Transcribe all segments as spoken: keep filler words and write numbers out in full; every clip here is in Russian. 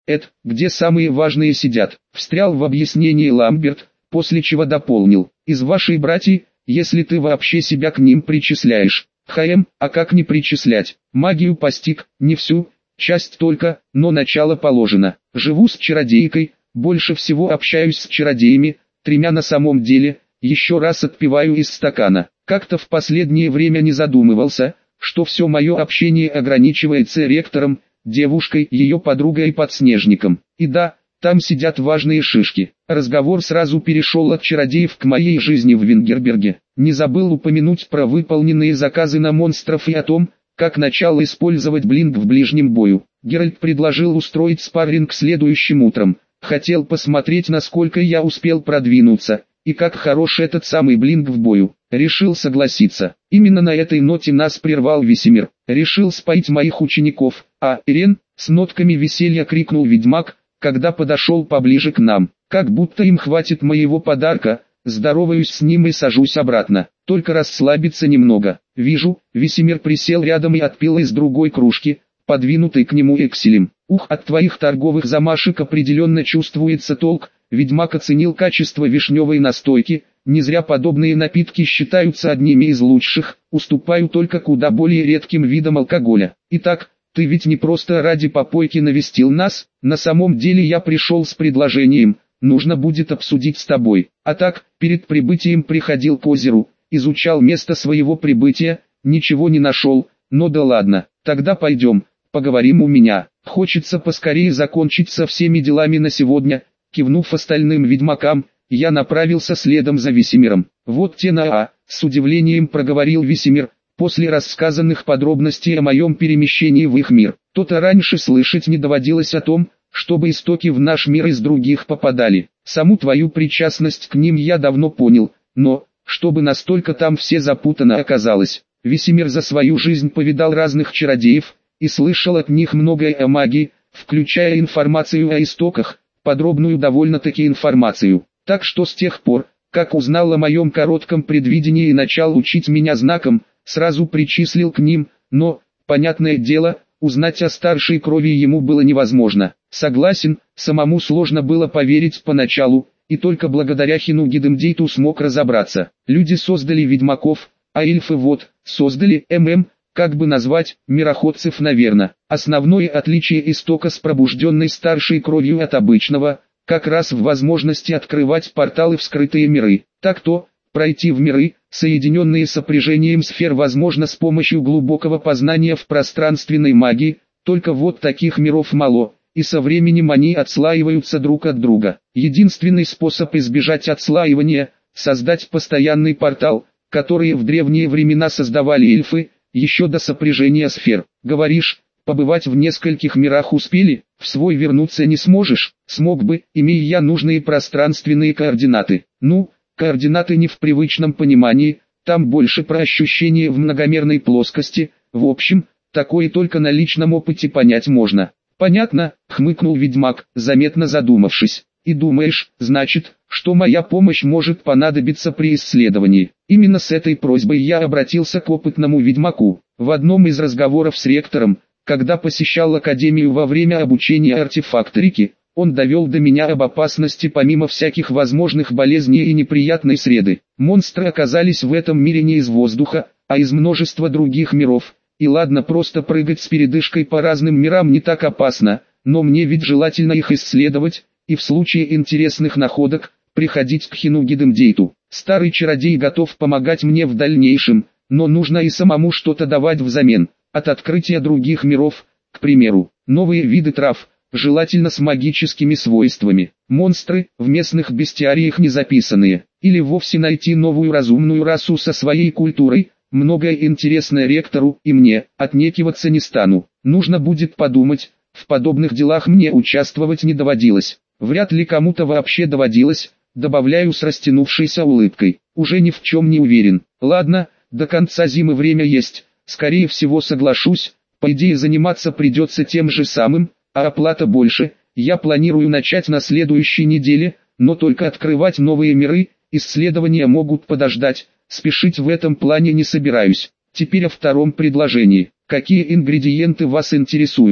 Эд, где самые важные сидят, встрял в объяснение Ламберт, после чего дополнил. Из вашей братьи, если ты вообще себя к ним причисляешь. ХМ, а как не причислять? Магию постиг, не всю, часть только, но начало положено. Живу с чародейкой, больше всего общаюсь с чародеями, тремя на самом деле, еще раз отпиваю из стакана. Как-то в последнее время не задумывался, что все мое общение ограничивается ректором, девушкой, ее подругой и подснежником. И да, там сидят важные шишки. Разговор сразу перешел от чародеев к моей жизни в Вингерберге. Не забыл упомянуть про выполненные заказы на монстров и о том, как начал использовать блинк в ближнем бою. Геральт предложил устроить спарринг следующим утром. Хотел посмотреть, насколько я успел продвинуться, и как хорош этот самый блинк в бою. Решил согласиться. Именно на этой ноте нас прервал Весемир. Решил споить моих учеников, а Ирен, с нотками веселья крикнул ведьмак, когда подошел поближе к нам. Как будто им хватит моего подарка, здороваюсь с ним и сажусь обратно. Только расслабиться немного. Вижу, Весемир присел рядом и отпил из другой кружки, подвинутой к нему экселем. Ух, от твоих торговых замашек определенно чувствуется толк. Ведьмак оценил качество вишневой настойки. Не зря подобные напитки считаются одними из лучших, уступаю только куда более редким видам алкоголя. Итак, ты ведь не просто ради попойки навестил нас, на самом деле я пришел с предложением, нужно будет обсудить с тобой. А так, перед прибытием приходил к озеру, изучал место своего прибытия, ничего не нашел, но да ладно, тогда пойдем, поговорим у меня. Хочется поскорее закончить со всеми делами на сегодня. Кивнув остальным ведьмакам, я направился следом за Весемиром. Вот те на А, с удивлением проговорил Весемир, после рассказанных подробностей о моем перемещении в их мир. То-то раньше слышать не доводилось о том, чтобы истоки в наш мир из других попадали. Саму твою причастность к ним я давно понял, но, чтобы настолько там все запутано оказалось. Весемир за свою жизнь повидал разных чародеев, и слышал от них многое о магии, включая информацию о истоках, подробную довольно-таки информацию. Так что с тех пор, как узнал о моем коротком предвидении и начал учить меня знаком, сразу причислил к ним, но, понятное дело, узнать о старшей крови ему было невозможно. Согласен, самому сложно было поверить поначалу, и только благодаря Хину Гидемдейту смог разобраться. Люди создали ведьмаков, а эльфы вот, создали ММ, как бы назвать, мироходцев наверное. Основное отличие истока с пробужденной старшей кровью от обычного, как раз в возможности открывать порталы в скрытые миры. Так-то, пройти в миры, соединенные сопряжением сфер, возможно с помощью глубокого познания в пространственной магии, только вот таких миров мало, и со временем они отслаиваются друг от друга. Единственный способ избежать отслаивания – создать постоянный портал, который в древние времена создавали эльфы, еще до сопряжения сфер. Говоришь, побывать в нескольких мирах успели, в свой вернуться не сможешь? Смог бы, имея я нужные пространственные координаты. Ну, координаты не в привычном понимании, там больше про ощущение в многомерной плоскости, в общем, такое только на личном опыте понять можно. Понятно, хмыкнул ведьмак, заметно задумавшись. И думаешь, значит, что моя помощь может понадобиться при исследовании. Именно с этой просьбой я обратился к опытному ведьмаку. В одном из разговоров с ректором, когда посещал академию во время обучения артефакторики, он довел до меня об опасности помимо всяких возможных болезней и неприятной среды. Монстры оказались в этом мире не из воздуха, а из множества других миров. И ладно, просто прыгать с передышкой по разным мирам не так опасно, но мне ведь желательно их исследовать, и в случае интересных находок, приходить к Хину Гидемдейту. Старый чародей готов помогать мне в дальнейшем, но нужно и самому что-то давать взамен. От открытия других миров, к примеру, новые виды трав, желательно с магическими свойствами, монстры, в местных бестиариях не записанные, или вовсе найти новую разумную расу со своей культурой. Многое интересное ректору и мне, отнекиваться не стану. Нужно будет подумать, в подобных делах мне участвовать не доводилось. Вряд ли кому-то вообще доводилось, добавляю с растянувшейся улыбкой. Уже ни в чем не уверен. Ладно, до конца зимы время есть, скорее всего соглашусь, по идее заниматься придется тем же самым, а оплата больше. Я планирую начать на следующей неделе, но только открывать новые миры, исследования могут подождать. Спешить в этом плане не собираюсь. Теперь о втором предложении. Какие ингредиенты вас интересуют?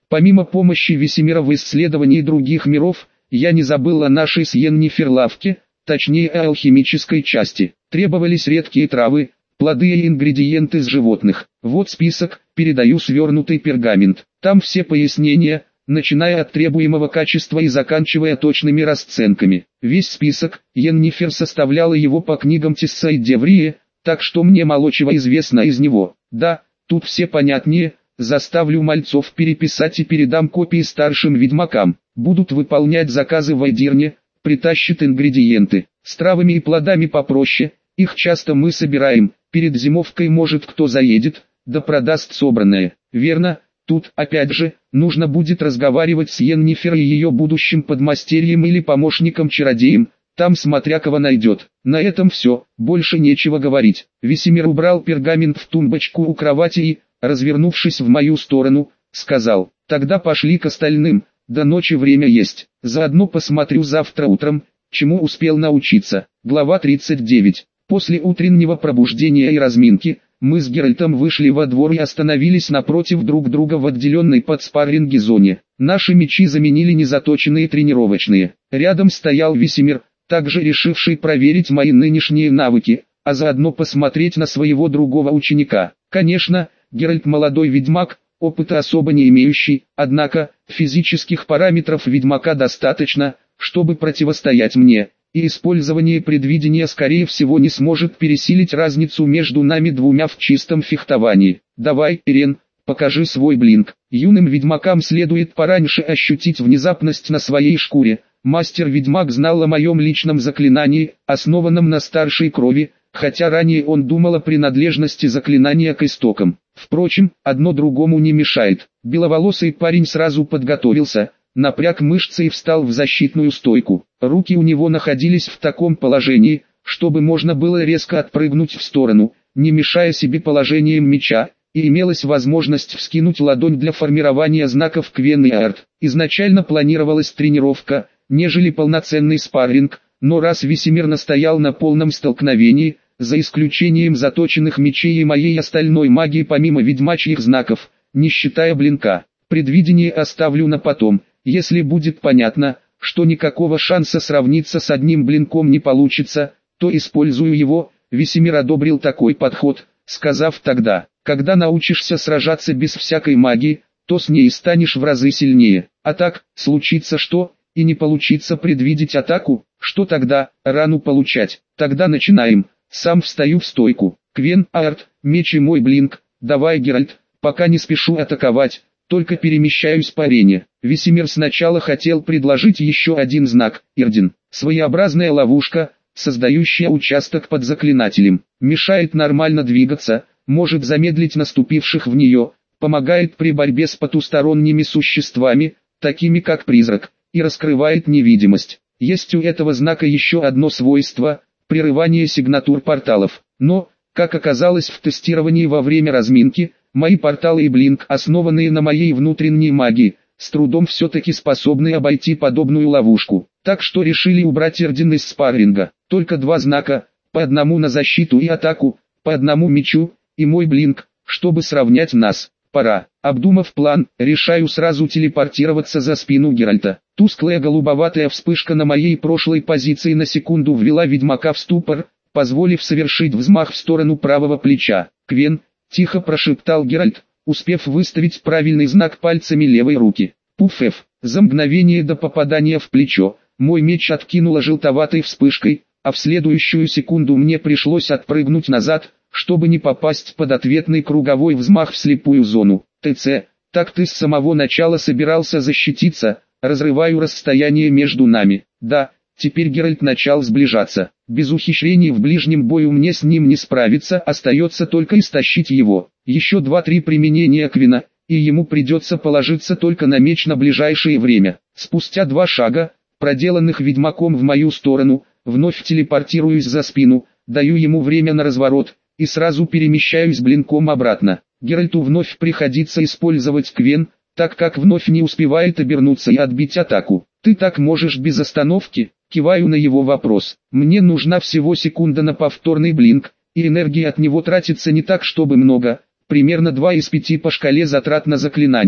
Помимо помощи Весемира в исследовании других миров, я не забыл о нашей с Йеннифер лавке, точнее о алхимической части. Требовались редкие травы, плоды и ингредиенты с животных. Вот список, передаю свернутый пергамент. Там все пояснения, начиная от требуемого качества и заканчивая точными расценками. Весь список, Йеннифер составляла его по книгам Тисса и Деврии, так что мне мало чего известно из него. Да, тут все понятнее, заставлю мальцов переписать и передам копии старшим ведьмакам. Будут выполнять заказы в Айдирне, притащат ингредиенты. С травами и плодами попроще, их часто мы собираем, перед зимовкой может кто заедет, да продаст собранное. Верно, тут, опять же, нужно будет разговаривать с Йеннифер и ее будущим подмастерьем или помощником-чародеем, там смотря кого найдет. На этом все, больше нечего говорить. Весемир убрал пергамент в тумбочку у кровати и, развернувшись в мою сторону, сказал: «Тогда пошли к остальным, до ночи время есть, заодно посмотрю завтра утром, чему успел научиться». Глава тридцать девять. После утреннего пробуждения и разминки, мы с Геральтом вышли во двор и остановились напротив друг друга в отделенной под спарринги зоне. Наши мечи заменили незаточенные тренировочные. Рядом стоял Весемир, также решивший проверить мои нынешние навыки, а заодно посмотреть на своего другого ученика. Конечно, Геральт молодой ведьмак, опыта особо не имеющий, однако, физических параметров ведьмака достаточно, чтобы противостоять мне, и использование предвидения скорее всего не сможет пересилить разницу между нами двумя в чистом фехтовании. «Давай, Ирен, покажи свой блинк». Юным ведьмакам следует пораньше ощутить внезапность на своей шкуре. Мастер-ведьмак знал о моем личном заклинании, основанном на старшей крови, хотя ранее он думал о принадлежности заклинания к истокам. Впрочем, одно другому не мешает. Беловолосый парень сразу подготовился, напряг мышцы и встал в защитную стойку. Руки у него находились в таком положении, чтобы можно было резко отпрыгнуть в сторону, не мешая себе положением меча, и имелась возможность вскинуть ладонь для формирования знаков Квен и Арт. Изначально планировалась тренировка, нежели полноценный спарринг, но раз Весемир настоял на полном столкновении, за исключением заточенных мечей и моей остальной магии помимо ведьмачьих знаков, не считая блинка, предвидение оставлю на потом. Если будет понятно, что никакого шанса сравниться с одним блинком не получится, то использую его. Весемир одобрил такой подход, сказав тогда: когда научишься сражаться без всякой магии, то с ней станешь в разы сильнее. А так, случится что, и не получится предвидеть атаку, что тогда, рану получать. Тогда начинаем. Сам встаю в стойку. Квен, Арт, меч и мой блинк. Давай, Геральт, пока не спешу атаковать, только перемещаюсь по арене. Весемир сначала хотел предложить еще один знак, Ирдин. Своеобразная ловушка, создающая участок под заклинателем. Мешает нормально двигаться, может замедлить наступивших в нее, помогает при борьбе с потусторонними существами, такими как призрак, и раскрывает невидимость. Есть у этого знака еще одно свойство – прерывание сигнатур порталов. Но, как оказалось в тестировании во время разминки, мои порталы и блинк, основанные на моей внутренней магии, с трудом все-таки способны обойти подобную ловушку. Так что решили убрать Ирдин из спарринга. Только два знака, по одному на защиту и атаку, по одному мечу, и мой блинк, чтобы сравнять нас. Пора. Обдумав план, решаю сразу телепортироваться за спину Геральта. Тусклая голубоватая вспышка на моей прошлой позиции на секунду ввела ведьмака в ступор, позволив совершить взмах в сторону правого плеча. «Квен», — тихо прошептал Геральт, успев выставить правильный знак пальцами левой руки. Пуф-эф. За мгновение до попадания в плечо, мой меч откинуло желтоватой вспышкой, а в следующую секунду мне пришлось отпрыгнуть назад, чтобы не попасть под ответный круговой взмах в слепую зону. ТЦ, так ты с самого начала собирался защититься, разрываю расстояние между нами. Да, теперь Геральт начал сближаться. Без ухищрений в ближнем бою мне с ним не справиться, остается только истощить его. Еще два-три применения Квена, и ему придется положиться только на меч на ближайшее время. Спустя два шага, проделанных ведьмаком в мою сторону, вновь телепортируюсь за спину, даю ему время на разворот, и сразу перемещаюсь блинком обратно. Геральту вновь приходится использовать Квен, так как вновь не успевает обернуться и отбить атаку. «Ты так можешь без остановки?» Киваю на его вопрос. Мне нужна всего секунда на повторный блинк, и энергии от него тратится не так чтобы много, примерно два из пяти по шкале затрат на заклинание.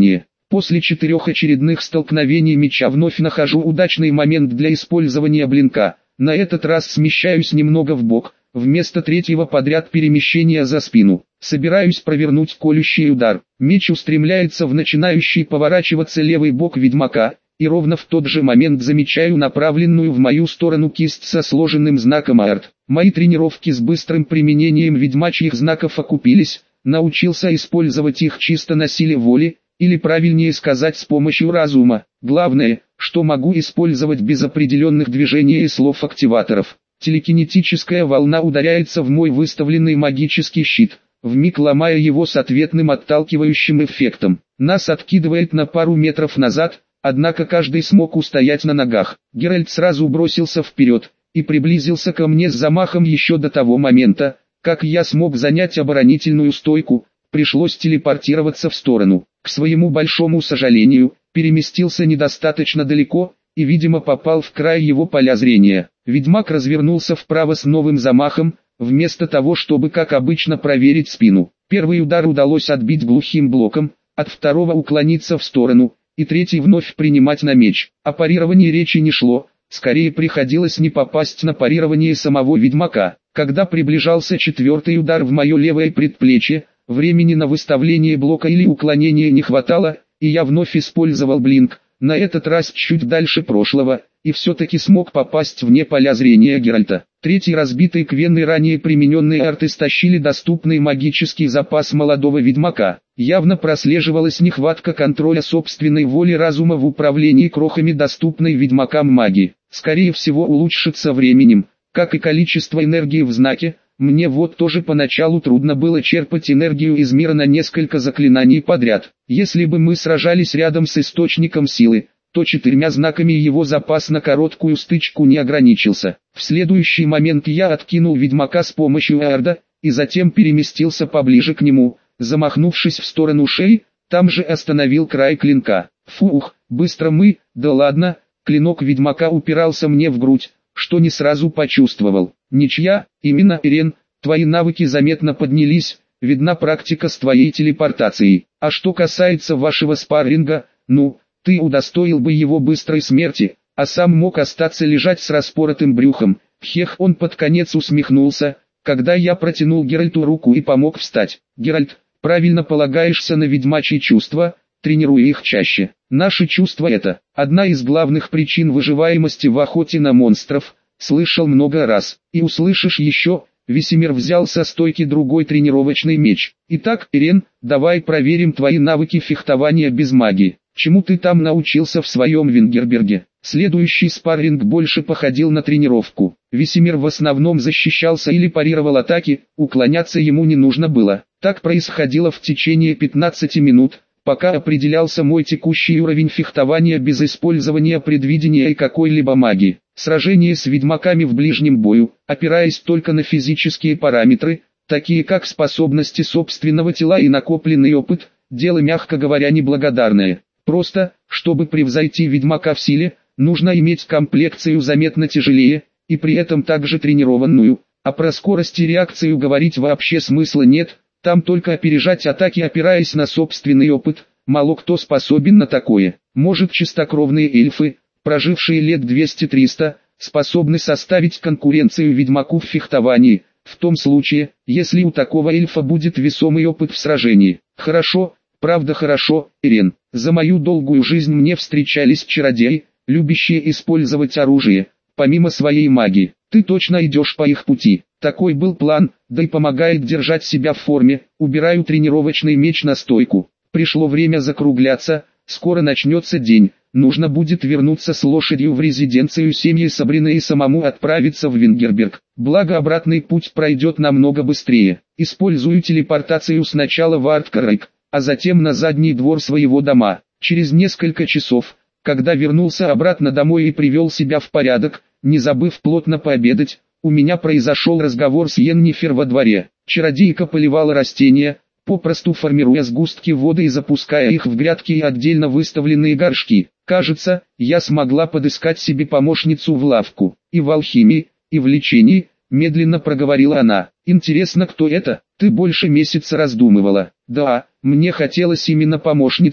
После четырех очередных столкновений меча вновь нахожу удачный момент для использования блинка. На этот раз смещаюсь немного вбок, вместо третьего подряд перемещения за спину. Собираюсь провернуть колющий удар. Меч устремляется в начинающий поворачиваться левый бок ведьмака, и ровно в тот же момент замечаю направленную в мою сторону кисть со сложенным знаком арт. Мои тренировки с быстрым применением ведьмачьих знаков окупились, научился использовать их чисто на силе воли, или правильнее сказать с помощью разума. Главное, что могу использовать без определенных движений и слов-активаторов. Телекинетическая волна ударяется в мой выставленный магический щит, вмиг ломая его с ответным отталкивающим эффектом. Нас откидывает на пару метров назад, однако каждый смог устоять на ногах. Геральт сразу бросился вперед и приблизился ко мне с замахом еще до того момента, как я смог занять оборонительную стойку. Пришлось телепортироваться в сторону. К своему большому сожалению, переместился недостаточно далеко, и видимо попал в край его поля зрения. Ведьмак развернулся вправо с новым замахом, вместо того чтобы как обычно проверить спину. Первый удар удалось отбить глухим блоком, от второго уклониться в сторону, и третий вновь принимать на меч. О парировании речи не шло, скорее приходилось не попасть на парирование самого ведьмака. Когда приближался четвертый удар в мое левое предплечье, времени на выставление блока или уклонение не хватало, и я вновь использовал блинк, на этот раз чуть дальше прошлого, и все-таки смог попасть вне поля зрения Геральта. Третий разбитый квен и ранее примененные арты стащили доступный магический запас молодого ведьмака. Явно прослеживалась нехватка контроля собственной воли разума в управлении крохами доступной ведьмакам магии. Скорее всего улучшится временем, как и количество энергии в знаке. Мне вот тоже поначалу трудно было черпать энергию из мира на несколько заклинаний подряд. Если бы мы сражались рядом с источником силы, то четырьмя знаками его запас на короткую стычку не ограничился. В следующий момент я откинул ведьмака с помощью Эрда, и затем переместился поближе к нему, замахнувшись в сторону шеи, там же остановил край клинка. Фух, быстро мы, да ладно, клинок ведьмака упирался мне в грудь, что не сразу почувствовал. Ничья, именно, Ирен, твои навыки заметно поднялись, видна практика с твоей телепортацией. А что касается вашего спарринга, ну, ты удостоил бы его быстрой смерти, а сам мог остаться лежать с распоротым брюхом. Хех, он под конец усмехнулся, когда я протянул Геральту руку и помог встать. Геральт, правильно полагаешься на ведьмачьи чувства, тренируй их чаще. Наши чувства — это одна из главных причин выживаемости в охоте на монстров, слышал много раз, и услышишь еще. Весемир взял со стойки другой тренировочный меч. Итак, Ирен, давай проверим твои навыки фехтования без магии. Чему ты там научился в своем Вингерберге? Следующий спарринг больше походил на тренировку. Весемир в основном защищался или парировал атаки, уклоняться ему не нужно было. Так происходило в течение пятнадцати минут, пока определялся мой текущий уровень фехтования без использования предвидения и какой-либо магии. Сражение с ведьмаками в ближнем бою, опираясь только на физические параметры, такие как способности собственного тела и накопленный опыт, дело, мягко говоря, неблагодарное. Просто, чтобы превзойти ведьмака в силе, нужно иметь комплекцию заметно тяжелее, и при этом также тренированную, а про скорость и реакцию говорить вообще смысла нет, там только опережать атаки, опираясь на собственный опыт, мало кто способен на такое. Может, чистокровные эльфы, прожившие лет двести-триста, способны составить конкуренцию ведьмаку в фехтовании, в том случае, если у такого эльфа будет весомый опыт в сражении. Хорошо, правда хорошо, Ирен, за мою долгую жизнь мне встречались чародеи, любящие использовать оружие, помимо своей магии. Ты точно идешь по их пути. Такой был план, да и помогает держать себя в форме. Убираю тренировочный меч на стойку. Пришло время закругляться, скоро начнется день. Нужно будет вернуться с лошадью в резиденцию семьи Сабрины и самому отправиться в Вингерберг. Благо обратный путь пройдет намного быстрее. Использую телепортацию сначала в Арткарайк, а затем на задний двор своего дома. Через несколько часов, когда вернулся обратно домой и привел себя в порядок, не забыв плотно пообедать, у меня произошел разговор с Йеннифер во дворе. Чародейка поливала растения, попросту формируя сгустки воды и запуская их в грядки и отдельно выставленные горшки. Кажется, я смогла подыскать себе помощницу в лавку. И в алхимии, и в лечении, медленно проговорила она. Интересно, кто это? Ты больше месяца раздумывала. Да, мне хотелось именно помощницу,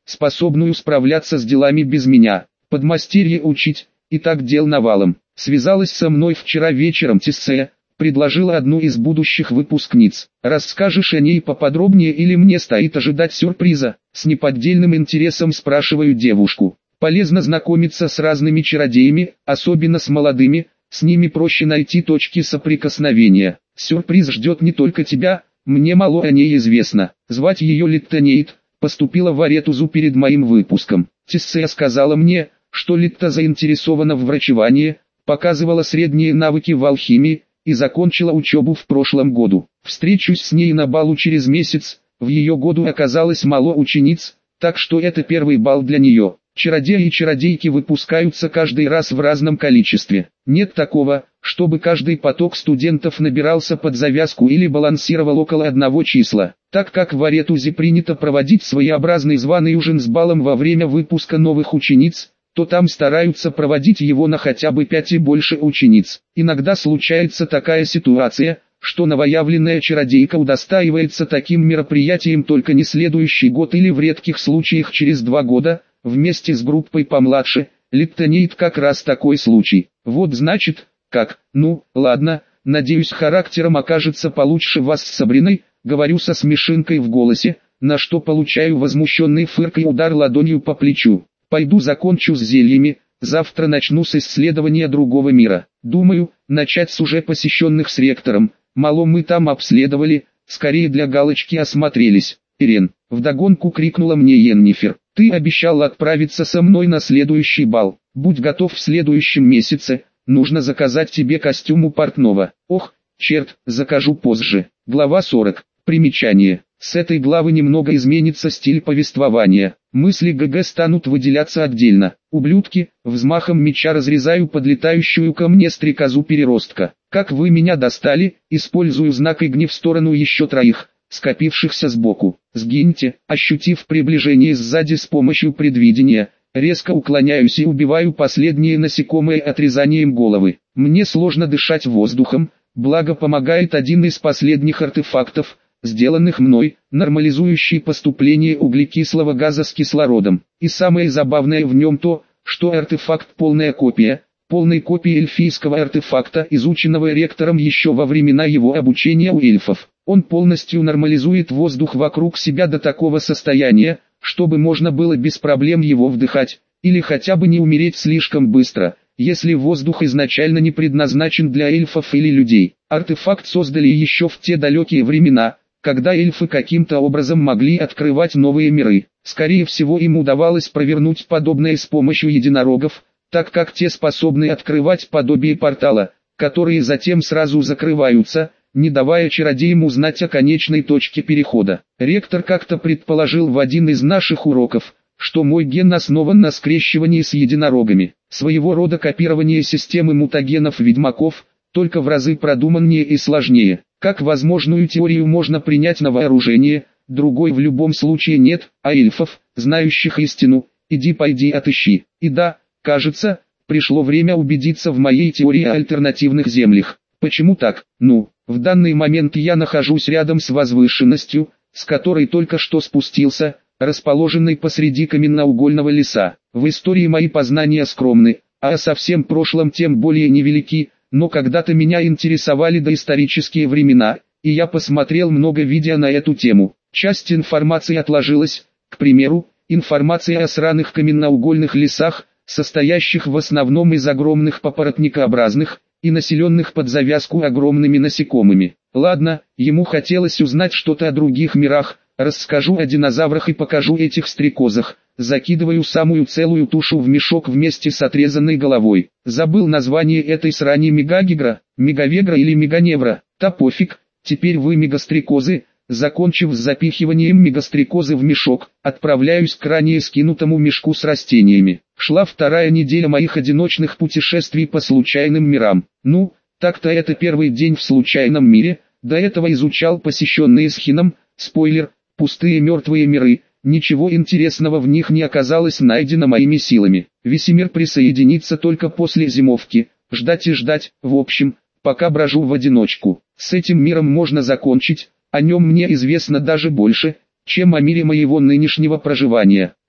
способную справляться с делами без меня, подмастерье учить, и так дел навалом. Связалась со мной вчера вечером Тиссея, предложила одну из будущих выпускниц. Расскажешь о ней поподробнее или мне стоит ожидать сюрприза? С неподдельным интересом спрашиваю девушку. Полезно знакомиться с разными чародеями, особенно с молодыми, с ними проще найти точки соприкосновения. Сюрприз ждет не только тебя, мне мало о ней известно. Звать ее Литтонейд, поступила в Аретузу перед моим выпуском. Тиссея сказала мне, что Литта заинтересована в врачевании, показывала средние навыки в алхимии, и закончила учебу в прошлом году. Встречусь с ней на балу через месяц, в ее году оказалось мало учениц, так что это первый бал для нее. Чародеи и чародейки выпускаются каждый раз в разном количестве. Нет такого, чтобы каждый поток студентов набирался под завязку или балансировал около одного числа. Так как в Аретузе принято проводить своеобразный званый ужин с балом во время выпуска новых учениц, то там стараются проводить его на хотя бы пять и больше учениц. Иногда случается такая ситуация, что новоявленная чародейка удостаивается таким мероприятием только не следующий год или в редких случаях через два года, вместе с группой помладше. Литтонейд как раз такой случай. Вот значит, как, ну, ладно, надеюсь характером окажется получше вас с Сабриной, говорю со смешинкой в голосе, на что получаю возмущенный фырк и удар ладонью по плечу. Пойду закончу с зельями, завтра начну с исследования другого мира. Думаю, начать с уже посещенных с ректором, мало мы там обследовали, скорее для галочки осмотрелись. Ирен, вдогонку крикнула мне Йеннифер, ты обещал отправиться со мной на следующий бал, будь готов в следующем месяце, нужно заказать тебе костюм у портного. Ох, черт, закажу позже. Глава сорок. Примечание. С этой главы немного изменится стиль повествования. Мысли ГГ станут выделяться отдельно. Ублюдки, взмахом меча разрезаю подлетающую ко мне стрекозу переростка. Как вы меня достали, использую знак игни в сторону еще троих, скопившихся сбоку. Сгиньте, ощутив приближение сзади с помощью предвидения. Резко уклоняюсь и убиваю последние насекомые отрезанием головы. Мне сложно дышать воздухом, благо помогает один из последних артефактов, сделанных мной, нормализующий поступление углекислого газа с кислородом. И самое забавное в нем то, что артефакт полная копия, полной копии эльфийского артефакта, изученного ректором еще во времена его обучения у эльфов. Он полностью нормализует воздух вокруг себя до такого состояния, чтобы можно было без проблем его вдыхать, или хотя бы не умереть слишком быстро, если воздух изначально не предназначен для эльфов или людей. Артефакт создали еще в те далекие времена, когда эльфы каким-то образом могли открывать новые миры. Скорее всего им удавалось провернуть подобное с помощью единорогов, так как те способны открывать подобие портала, которые затем сразу закрываются, не давая чародеям узнать о конечной точке перехода. Ректор как-то предположил в один из наших уроков, что мой ген основан на скрещивании с единорогами. Своего рода копирование системы мутагенов ведьмаков, только в разы продуманнее и сложнее. Как возможную теорию можно принять на вооружение, другой в любом случае нет, а эльфов, знающих истину, иди пойди отыщи. И да, кажется, пришло время убедиться в моей теории о альтернативных землях. Почему так? Ну, в данный момент я нахожусь рядом с возвышенностью, с которой только что спустился, расположенной посреди каменноугольного леса. В истории мои познания скромны, а о совсем прошлом тем более невелики, но когда-то меня интересовали доисторические времена, и я посмотрел много видео на эту тему. Часть информации отложилась, к примеру, информация о сраных каменноугольных лесах, состоящих в основном из огромных папоротникообразных, и населенных под завязку огромными насекомыми. Ладно, ему хотелось узнать что-то о других мирах, расскажу о динозаврах и покажу этих стрекозах. Закидываю самую целую тушу в мешок вместе с отрезанной головой. Забыл название этой срани мегагигра, мегавегра или меганевра. Да пофиг, теперь вы мегастрекозы. Закончив с запихиванием мегастрекозы в мешок, отправляюсь к ранее скинутому мешку с растениями. Шла вторая неделя моих одиночных путешествий по случайным мирам. Ну, так-то это первый день в случайном мире, до этого изучал посещенные Схином, спойлер, пустые мертвые миры, ничего интересного в них не оказалось найдено моими силами. Весемир присоединится только после зимовки, ждать и ждать, в общем, пока брожу в одиночку. С этим миром можно закончить. О нем мне известно даже больше, чем о мире моего нынешнего проживания.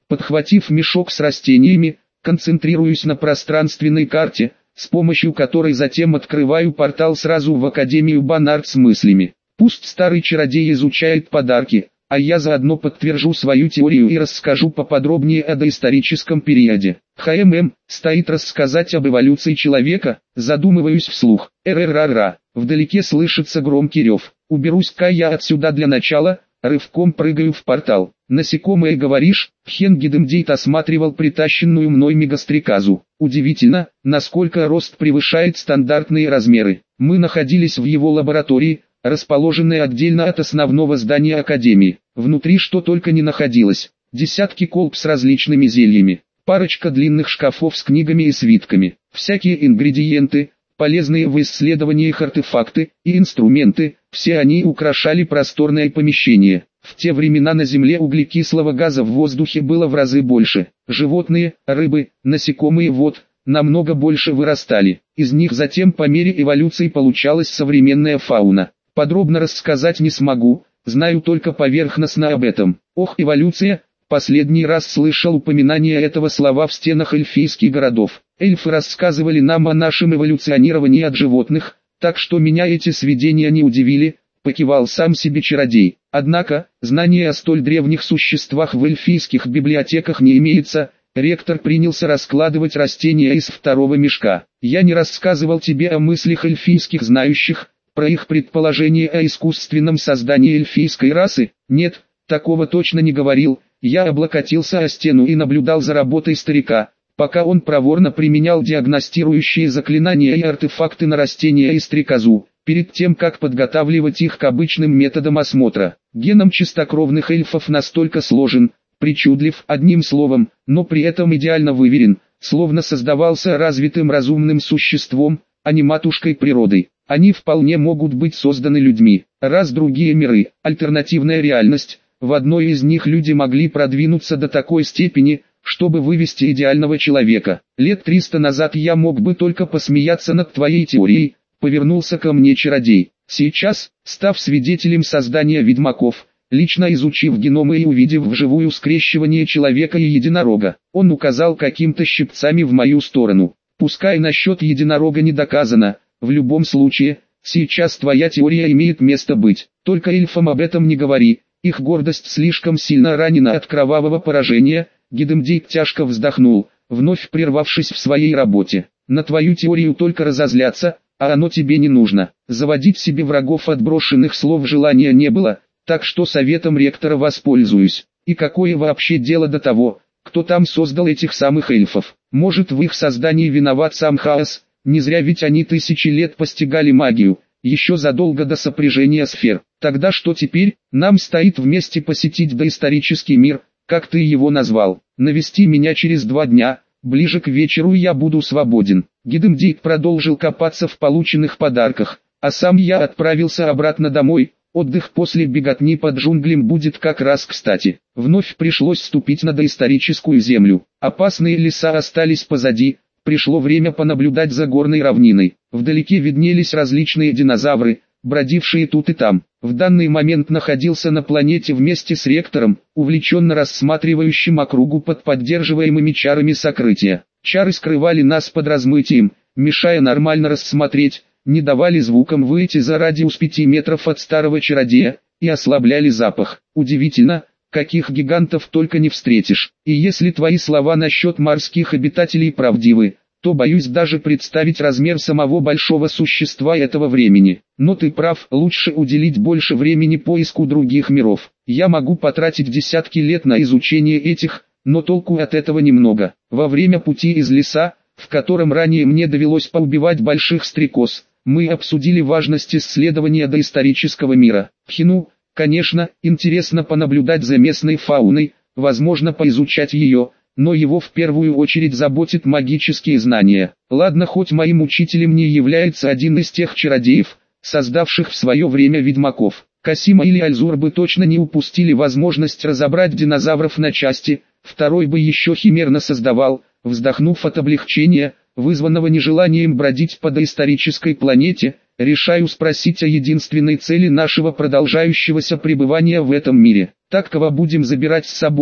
Подхватив мешок с растениями, концентрируюсь на пространственной карте, с помощью которой затем открываю портал сразу в Академию Банард с мыслями. Пусть старый чародей изучает подарки, а я заодно подтвержу свою теорию и расскажу поподробнее о доисторическом периоде. ХММ, стоит рассказать об эволюции человека, задумываюсь вслух. Эр-эр-ра-ра, вдалеке слышится громкий рев. Уберусь-ка я отсюда для начала, рывком прыгаю в портал. Насекомое говоришь? Хенгидемдейт осматривал притащенную мной мегастрекозу. Удивительно, насколько рост превышает стандартные размеры. Мы находились в его лаборатории, расположенной отдельно от основного здания Академии. Внутри что только не находилось. Десятки колб с различными зельями, парочка длинных шкафов с книгами и свитками, всякие ингредиенты, полезные в исследованиях артефакты и инструменты, все они украшали просторное помещение. В те времена на Земле углекислого газа в воздухе было в разы больше. Животные, рыбы, насекомые вот, намного больше вырастали. Из них затем по мере эволюции получалась современная фауна. Подробно рассказать не смогу, знаю только поверхностно об этом. Ох, эволюция, последний раз слышал упоминание этого слова в стенах эльфийских городов. Эльфы рассказывали нам о нашем эволюционировании от животных, так что меня эти сведения не удивили, покивал сам себе чародей. Однако, знания о столь древних существах в эльфийских библиотеках не имеется. Ректор принялся раскладывать растения из второго мешка. Я не рассказывал тебе о мыслях эльфийских знающих, про их предположение о искусственном создании эльфийской расы? Нет, такого точно не говорил. Я облокотился о стену и наблюдал за работой старика, пока он проворно применял диагностирующие заклинания и артефакты на растения и стрекозу, перед тем как подготавливать их к обычным методам осмотра. Геном чистокровных эльфов настолько сложен, причудлив, одним словом, но при этом идеально выверен, словно создавался развитым разумным существом, а не матушкой природой. Они вполне могут быть созданы людьми. Раз другие миры, альтернативная реальность, в одной из них люди могли продвинуться до такой степени, чтобы вывести идеального человека. Лет триста назад я мог бы только посмеяться над твоей теорией, повернулся ко мне чародей. Сейчас, став свидетелем создания ведьмаков, лично изучив геномы и увидев вживую скрещивание человека и единорога, он указал каким-то щипцами в мою сторону. Пускай насчет единорога не доказано, в любом случае, сейчас твоя теория имеет место быть. Только эльфам об этом не говори, их гордость слишком сильно ранена от кровавого поражения. Гидемдейт тяжко вздохнул, вновь прервавшись в своей работе. На твою теорию только разозлятся, а оно тебе не нужно. Заводить себе врагов от брошенных слов желания не было, так что советом ректора воспользуюсь. И какое вообще дело до того, кто там создал этих самых эльфов? Может, в их создании виноват сам хаос? Не зря ведь они тысячи лет постигали магию, еще задолго до сопряжения сфер. Тогда что теперь? Нам стоит вместе посетить доисторический мир, как ты его назвал. Навести меня через два дня, ближе к вечеру я буду свободен. Гидемдейт продолжил копаться в полученных подарках, а сам я отправился обратно домой. Отдых после беготни под джунглям будет как раз кстати. Вновь пришлось ступить на доисторическую землю. Опасные леса остались позади. Пришло время понаблюдать за горной равниной. Вдалеке виднелись различные динозавры, бродившие тут и там. В данный момент находился на планете вместе с ректором, увлеченно рассматривающим округу под поддерживаемыми чарами сокрытия. Чары скрывали нас под размытием, мешая нормально рассмотреть, не давали звукам выйти за радиус пяти метров от старого чародея, и ослабляли запах. Удивительно, каких гигантов только не встретишь. И если твои слова насчет морских обитателей правдивы, то боюсь даже представить размер самого большого существа этого времени. Но ты прав, лучше уделить больше времени поиску других миров. Я могу потратить десятки лет на изучение этих, но толку от этого немного. Во время пути из леса, в котором ранее мне довелось поубивать больших стрекоз, мы обсудили важность исследования доисторического мира. Хину, конечно, интересно понаблюдать за местной фауной, возможно поизучать ее, но его в первую очередь заботят магические знания. Ладно, хоть моим учителем не является один из тех чародеев, создавших в свое время ведьмаков. Касима или Альзур бы точно не упустили возможность разобрать динозавров на части, второй бы еще химерно создавал, вздохнув от облегчения, вызванного нежеланием бродить по доисторической планете, решаю спросить о единственной цели нашего продолжающегося пребывания в этом мире. Так кого будем забирать с собой?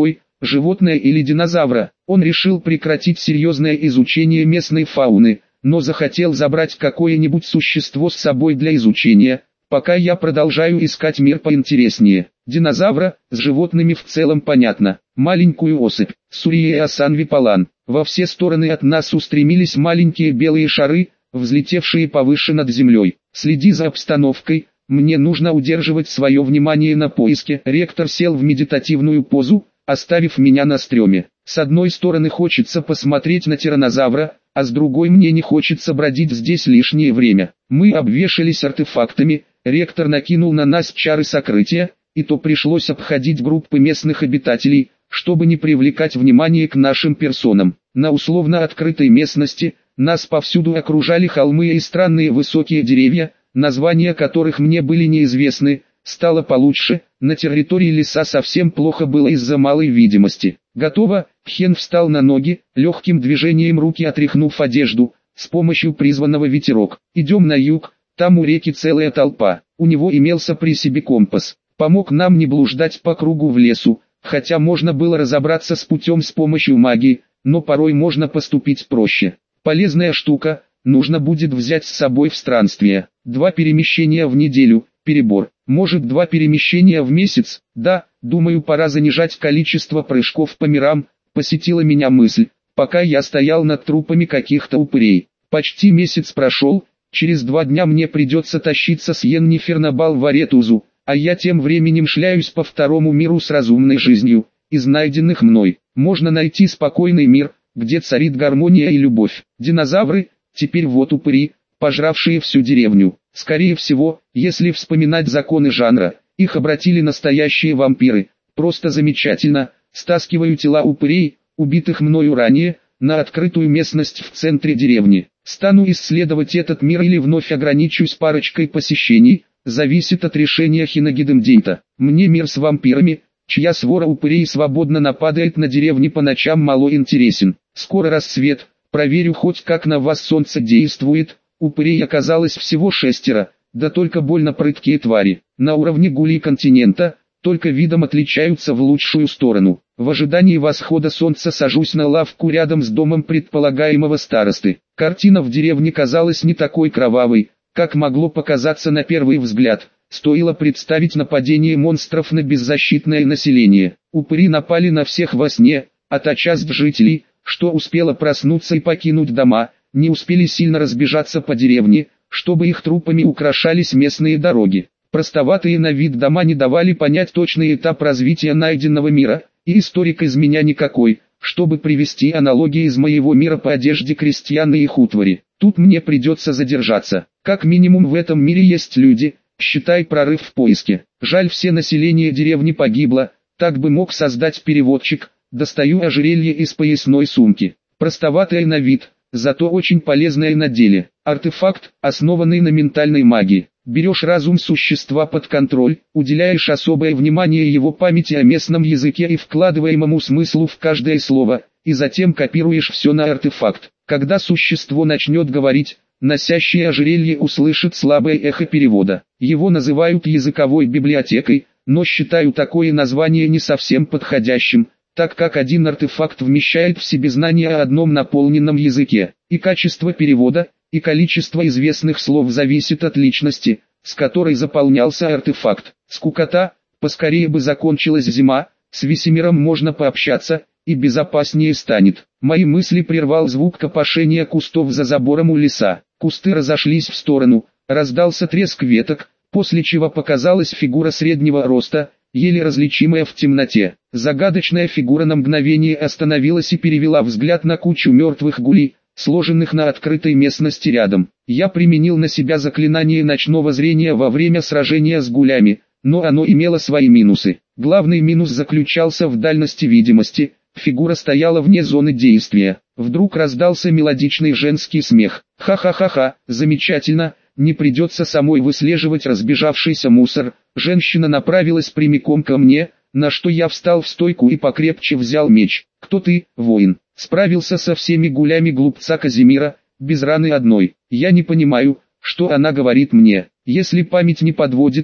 животное или динозавра. Он решил прекратить серьезное изучение местной фауны, но захотел забрать какое-нибудь существо с собой для изучения, пока я продолжаю искать мир поинтереснее. Динозавра, с животными в целом понятно. Маленькую особь, Суриеасан випалан. Во все стороны от нас устремились маленькие белые шары, взлетевшие повыше над землей. Следи за обстановкой, мне нужно удерживать свое внимание на поиске. Ректор сел в медитативную позу, оставив меня на стреме. С одной стороны хочется посмотреть на тираннозавра, а с другой мне не хочется бродить здесь лишнее время. Мы обвешались артефактами, ректор накинул на нас чары сокрытия, и то пришлось обходить группы местных обитателей, чтобы не привлекать внимание к нашим персонам. На условно открытой местности нас повсюду окружали холмы и странные высокие деревья, названия которых мне были неизвестны. Стало получше, на территории леса совсем плохо было из-за малой видимости. Готово, Хен встал на ноги, легким движением руки отряхнув одежду, с помощью призванного ветерок. Идем на юг, там у реки целая толпа. У него имелся при себе компас. Помог нам не блуждать по кругу в лесу, хотя можно было разобраться с путем с помощью магии, но порой можно поступить проще. Полезная штука, нужно будет взять с собой в странствие. Два перемещения в неделю, перебор. Может два перемещения в месяц? Да, думаю, пора занижать количество прыжков по мирам, посетила меня мысль, пока я стоял над трупами каких-то упырей. Почти месяц прошел, через два дня мне придется тащиться с Йеннифер на бал в Аретузу, а я тем временем шляюсь по второму миру с разумной жизнью. Из найденных мной, можно найти спокойный мир, где царит гармония и любовь. Динозавры, теперь вот упыри, пожравшие всю деревню. Скорее всего, если вспоминать законы жанра, их обратили настоящие вампиры. Просто замечательно. Стаскиваю тела упырей, убитых мною ранее, на открытую местность в центре деревни. Стану исследовать этот мир или вновь ограничусь парочкой посещений, зависит от решения Хинагидемдейта. Мне мир с вампирами, чья свора упырей свободно нападает на деревни по ночам, мало интересен. Скоро рассвет, проверю хоть как на вас солнце действует. Упырей оказалось всего шестеро, да только больно прыткие твари. На уровне гулей континента, только видом отличаются в лучшую сторону. В ожидании восхода солнца сажусь на лавку рядом с домом предполагаемого старосты. Картина в деревне казалась не такой кровавой, как могло показаться на первый взгляд. Стоило представить нападение монстров на беззащитное население. Упыри напали на всех во сне, а та часть жителей, что успела проснуться и покинуть дома, не успели сильно разбежаться по деревне, чтобы их трупами украшались местные дороги. Простоватые на вид дома не давали понять точный этап развития найденного мира, и историк из меня никакой, чтобы привести аналогии из моего мира по одежде крестьян и их утвари. Тут мне придется задержаться. Как минимум в этом мире есть люди, считай прорыв в поиске. Жаль, все население деревни погибло, так бы мог создать переводчик. Достаю ожерелье из поясной сумки. Простоватое на вид, зато очень полезное на деле. Артефакт, основанный на ментальной магии. Берешь разум существа под контроль, уделяешь особое внимание его памяти о местном языке и вкладываемому смыслу в каждое слово, и затем копируешь все на артефакт. Когда существо начнет говорить, носящее ожерелье услышит слабое эхо перевода. Его называют языковой библиотекой, но считаю такое название не совсем подходящим, так как один артефакт вмещает в себе знания о одном наполненном языке, и качество перевода, и количество известных слов зависит от личности, с которой заполнялся артефакт. Скукота, поскорее бы закончилась зима, с Весемиром можно пообщаться, и безопаснее станет. Мои мысли прервал звук копошения кустов за забором у леса. Кусты разошлись в сторону, раздался треск веток, после чего показалась фигура среднего роста, еле различимая в темноте. Загадочная фигура на мгновение остановилась и перевела взгляд на кучу мертвых гулей, сложенных на открытой местности рядом. Я применил на себя заклинание ночного зрения во время сражения с гулями, но оно имело свои минусы. Главный минус заключался в дальности видимости, фигура стояла вне зоны действия. Вдруг раздался мелодичный женский смех. Ха-ха-ха-ха, замечательно, не придется самой выслеживать разбежавшийся мусор. Женщина направилась прямиком ко мне, на что я встал в стойку и покрепче взял меч. Кто ты, воин? Справился со всеми гулями глупца Казимира, без раны одной. Я не понимаю, что она говорит мне. Если память не подводит,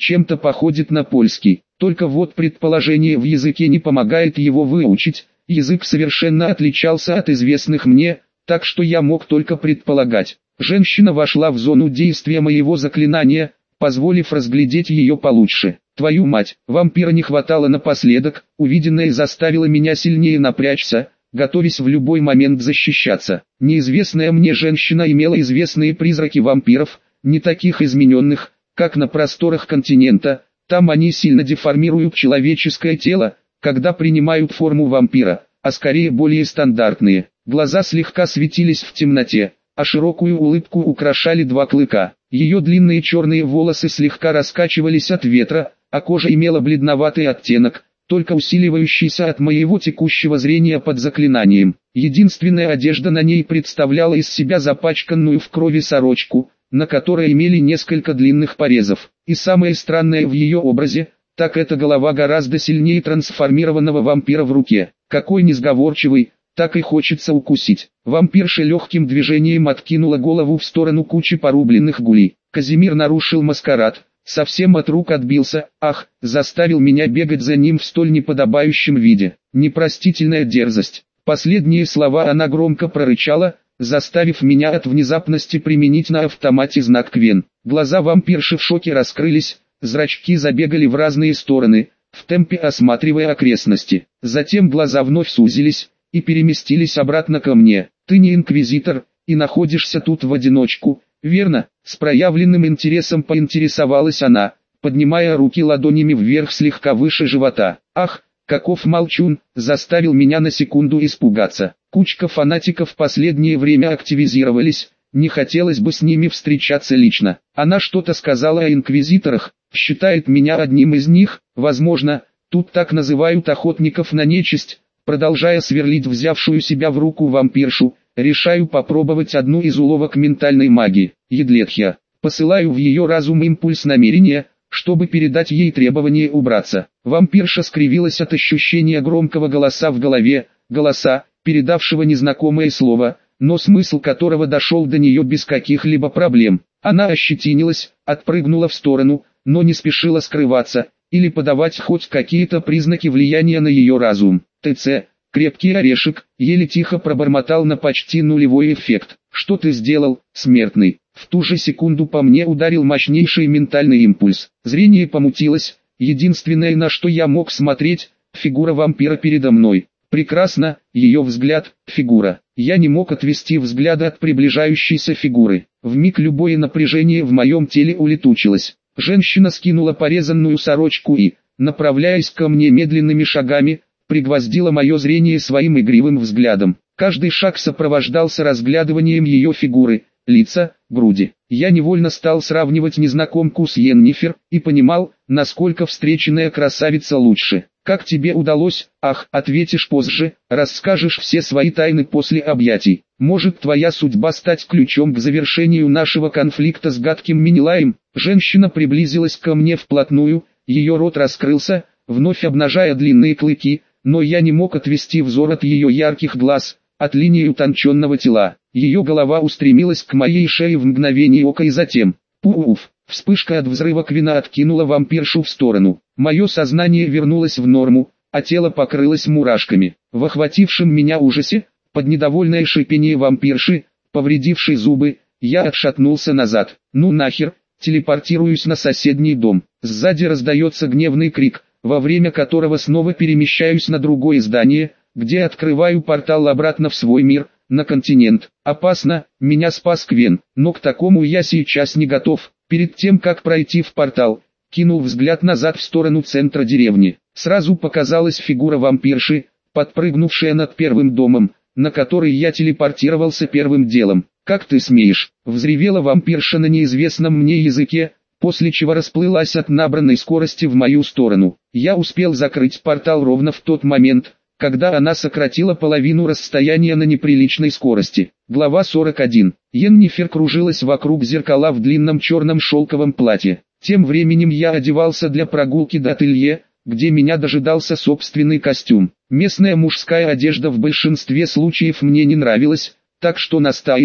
чем-то походит на польский. Только вот предположение в языке не помогает его выучить, язык совершенно отличался от известных мне, так что я мог только предполагать. Женщина вошла в зону действия моего заклинания, позволив разглядеть ее получше. Твою мать, вампира не хватало напоследок, увиденное заставило меня сильнее напрячься, готовясь в любой момент защищаться. Неизвестная мне женщина имела известные призраки вампиров, не таких измененных, как на просторах континента. Там они сильно деформируют человеческое тело, когда принимают форму вампира, а скорее более стандартные. Глаза слегка светились в темноте, а широкую улыбку украшали два клыка. Ее длинные черные волосы слегка раскачивались от ветра, а кожа имела бледноватый оттенок, только усиливающийся от моего текущего зрения под заклинанием. Единственная одежда на ней представляла из себя запачканную в крови сорочку, на которой имели несколько длинных порезов. И самое странное в ее образе, так это голова гораздо сильнее трансформированного вампира в руке. Какой несговорчивый, так и хочется укусить. Вампирша легким движением откинула голову в сторону кучи порубленных гулей. Казимир нарушил маскарад, совсем от рук отбился, ах, заставил меня бегать за ним в столь неподобающем виде. Непростительная дерзость. Последние слова она громко прорычала, заставив меня от внезапности применить на автомате знак Квен. Глаза вампирши в шоке раскрылись, зрачки забегали в разные стороны, в темпе осматривая окрестности. Затем глаза вновь сузились и переместились обратно ко мне. Ты не инквизитор, и находишься тут в одиночку, верно? С проявленным интересом поинтересовалась она, поднимая руки ладонями вверх слегка выше живота. Ах, каков молчун, заставил меня на секунду испугаться. Кучка фанатиков в последнее время активизировались, не хотелось бы с ними встречаться лично. Она что-то сказала о инквизиторах, считает меня одним из них, возможно, тут так называют охотников на нечисть. Продолжая сверлить взявшую себя в руку вампиршу, решаю попробовать одну из уловок ментальной магии. Едлетхья. Посылаю в ее разум импульс намерения, чтобы передать ей требование убраться. Вампирша скривилась от ощущения громкого голоса в голове, голоса, передавшего незнакомое слово, но смысл которого дошел до нее без каких-либо проблем. Она ощетинилась, отпрыгнула в сторону, но не спешила скрываться, или подавать хоть какие-то признаки влияния на ее разум. ТЦ, крепкий орешек, еле тихо пробормотал на почти нулевой эффект. Что ты сделал, смертный? В ту же секунду по мне ударил мощнейший ментальный импульс. Зрение помутилось, единственное, на что я мог смотреть, фигура вампира передо мной. Прекрасно, ее взгляд, фигура. Я не мог отвести взгляда от приближающейся фигуры. Вмиг любое напряжение в моем теле улетучилось. Женщина скинула порезанную сорочку и, направляясь ко мне медленными шагами, пригвоздила мое зрение своим игривым взглядом. Каждый шаг сопровождался разглядыванием ее фигуры, лица, груди. Я невольно стал сравнивать незнакомку с Йеннифер и понимал, насколько встреченная красавица лучше. Как тебе удалось? Ах, ответишь позже, расскажешь все свои тайны после объятий. Может, твоя судьба стать ключом к завершению нашего конфликта с гадким Менелаем? Женщина приблизилась ко мне вплотную, ее рот раскрылся, вновь обнажая длинные клыки, но я не мог отвести взор от ее ярких глаз, от линии утонченного тела. Ее голова устремилась к моей шее в мгновение ока и затем, пуф, вспышка от взрыва Квина откинула вампиршу в сторону. Мое сознание вернулось в норму, а тело покрылось мурашками. В охватившем меня ужасе, под недовольное шипение вампирши, повредившей зубы, я отшатнулся назад. Ну нахер, телепортируюсь на соседний дом. Сзади раздается гневный крик, во время которого снова перемещаюсь на другое здание, где открываю портал обратно в свой мир, на континент. Опасно, меня спас Квен, но к такому я сейчас не готов. Перед тем как пройти в портал, кинул взгляд назад в сторону центра деревни. Сразу показалась фигура вампирши, подпрыгнувшая над первым домом, на который я телепортировался первым делом. «Как ты смеешь?» — взревела вампирша на неизвестном мне языке, после чего расплылась от набранной скорости в мою сторону. Я успел закрыть портал ровно в тот момент, когда она сократила половину расстояния на неприличной скорости. Глава сорок один. Йеннифер кружилась вокруг зеркала в длинном черном шелковом платье. Тем временем я одевался для прогулки до ателье, где меня дожидался собственный костюм. Местная мужская одежда в большинстве случаев мне не нравилась, так что настаивал,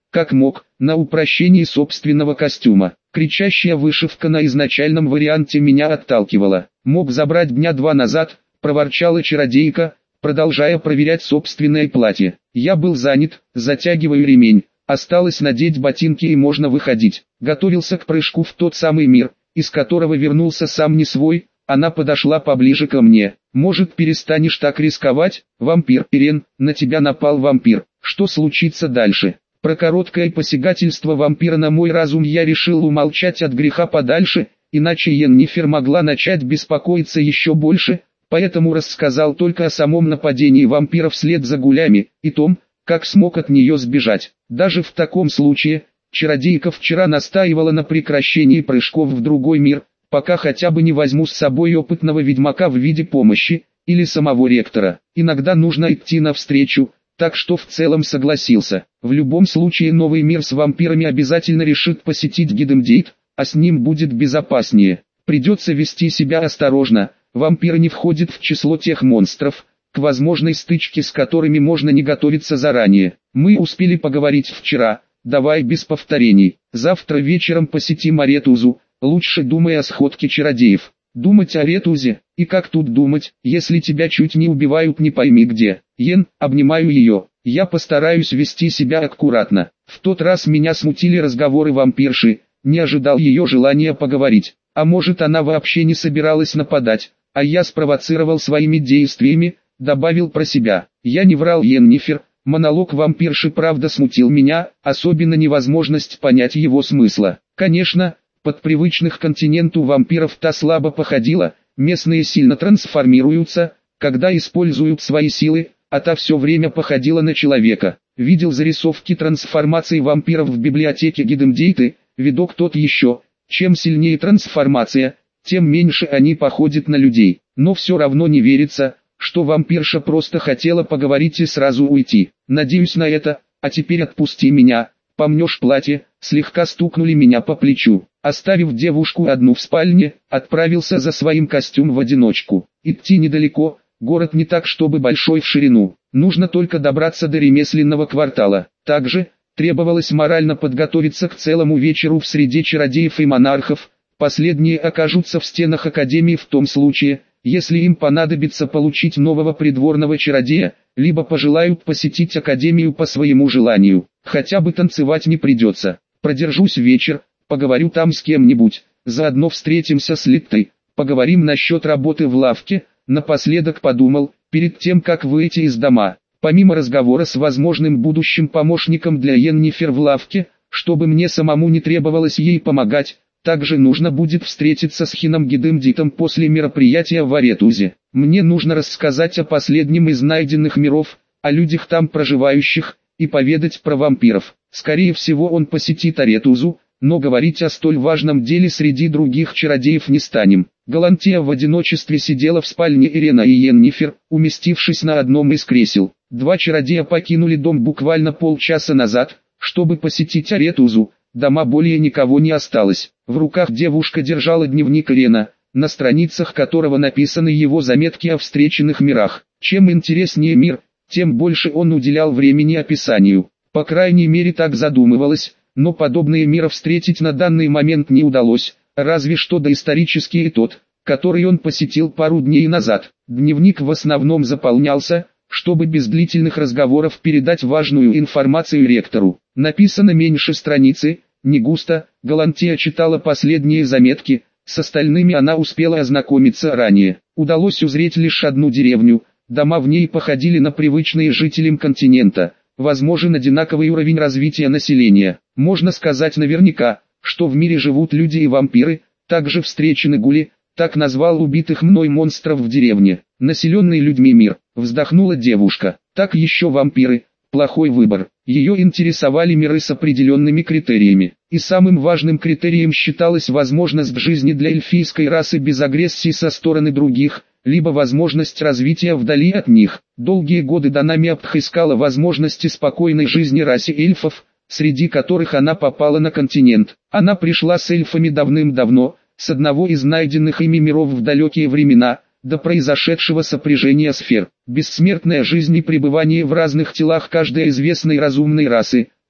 как мог, на упрощении собственного костюма. Кричащая вышивка на изначальном варианте меня отталкивала. «Мог забрать дня два назад», — проворчала чародейка, продолжая проверять собственное платье. Я был занят, затягиваю ремень, осталось надеть ботинки и можно выходить. Готовился к прыжку в тот самый мир, из которого вернулся сам не свой. Она подошла поближе ко мне. «Может, перестанешь так рисковать, вампир? Ирен, на тебя напал вампир. Что случится дальше?» Про короткое посягательство вампира на мой разум я решил умолчать от греха подальше, иначе Йеннифер могла начать беспокоиться еще больше, поэтому рассказал только о самом нападении вампира вслед за гулями, и том, как смог от нее сбежать. Даже в таком случае, чародейка вчера настаивала на прекращении прыжков в другой мир, пока хотя бы не возьму с собой опытного ведьмака в виде помощи, или самого ректора. Иногда нужно идти навстречу, так что в целом согласился. В любом случае новый мир с вампирами обязательно решит посетить Гидемдейт, а с ним будет безопаснее. Придется вести себя осторожно, вампир не входит в число тех монстров, к возможной стычке с которыми можно не готовиться заранее. Мы успели поговорить вчера, давай без повторений. Завтра вечером посетим Аретузу, лучше думай о сходке чародеев. Думать о Ретузе, и как тут думать, если тебя чуть не убивают не пойми где. Йен, обнимаю ее, я постараюсь вести себя аккуратно. В тот раз меня смутили разговоры вампирши, не ожидал ее желания поговорить. А может она вообще не собиралась нападать, а я спровоцировал своими действиями, добавил про себя. Я не врал Йеннифер, монолог вампирши правда смутил меня, особенно невозможность понять его смысла. Конечно, под привычных континенту вампиров та слабо походила, местные сильно трансформируются, когда используют свои силы, а та все время походила на человека. Видел зарисовки трансформаций вампиров в библиотеке Гидемдейты, видок тот еще. Чем сильнее трансформация, тем меньше они походят на людей. Но все равно не верится, что вампирша просто хотела поговорить и сразу уйти. Надеюсь на это, а теперь отпусти меня, помнешь платье, слегка стукнули меня по плечу. Оставив девушку одну в спальне, отправился за своим костюм в одиночку. Идти недалеко, город не так чтобы большой в ширину, нужно только добраться до ремесленного квартала. Также, требовалось морально подготовиться к целому вечеру в среде чародеев и монархов, последние окажутся в стенах Академии в том случае, если им понадобится получить нового придворного чародея, либо пожелают посетить Академию по своему желанию, хотя бы танцевать не придется. Продержусь вечер, поговорю там с кем-нибудь, заодно встретимся с Литтой, поговорим насчет работы в лавке, напоследок подумал, перед тем как выйти из дома. Помимо разговора с возможным будущим помощником для Йеннифер в лавке, чтобы мне самому не требовалось ей помогать, также нужно будет встретиться с Хином Гидемдитом после мероприятия в Аретузе. Мне нужно рассказать о последнем из найденных миров, о людях там проживающих, и поведать про вампиров. Скорее всего он посетит Аретузу, но говорить о столь важном деле среди других чародеев не станем. Галантия в одиночестве сидела в спальне Ирена и Йеннифер, уместившись на одном из кресел. Два чародея покинули дом буквально полчаса назад, чтобы посетить Аретузу, дома более никого не осталось. В руках девушка держала дневник Ирена, на страницах которого написаны его заметки о встреченных мирах. Чем интереснее мир, тем больше он уделял времени описанию. По крайней мере так задумывалось, но подобные мира встретить на данный момент не удалось, разве что доисторический и тот, который он посетил пару дней назад. Дневник в основном заполнялся, чтобы без длительных разговоров передать важную информацию ректору. Написано меньше страницы, не густо, Галантия читала последние заметки, с остальными она успела ознакомиться ранее. Удалось узреть лишь одну деревню, дома в ней походили на привычные жителям континента, возможен одинаковый уровень развития населения. Можно сказать наверняка, что в мире живут люди и вампиры, также встречены гули, так назвал убитых мной монстров в деревне. Населенный людьми мир, вздохнула девушка, так еще вампиры, плохой выбор. Ее интересовали миры с определенными критериями, и самым важным критерием считалась возможность жизни для эльфийской расы без агрессии со стороны других, либо возможность развития вдали от них. Долгие годы Данамиапх искала возможности спокойной жизни расе эльфов, среди которых она попала на континент. Она пришла с эльфами давным-давно, с одного из найденных ими миров в далекие времена, до произошедшего сопряжения сфер. Бессмертная жизнь и пребывание в разных телах каждой известной разумной расы,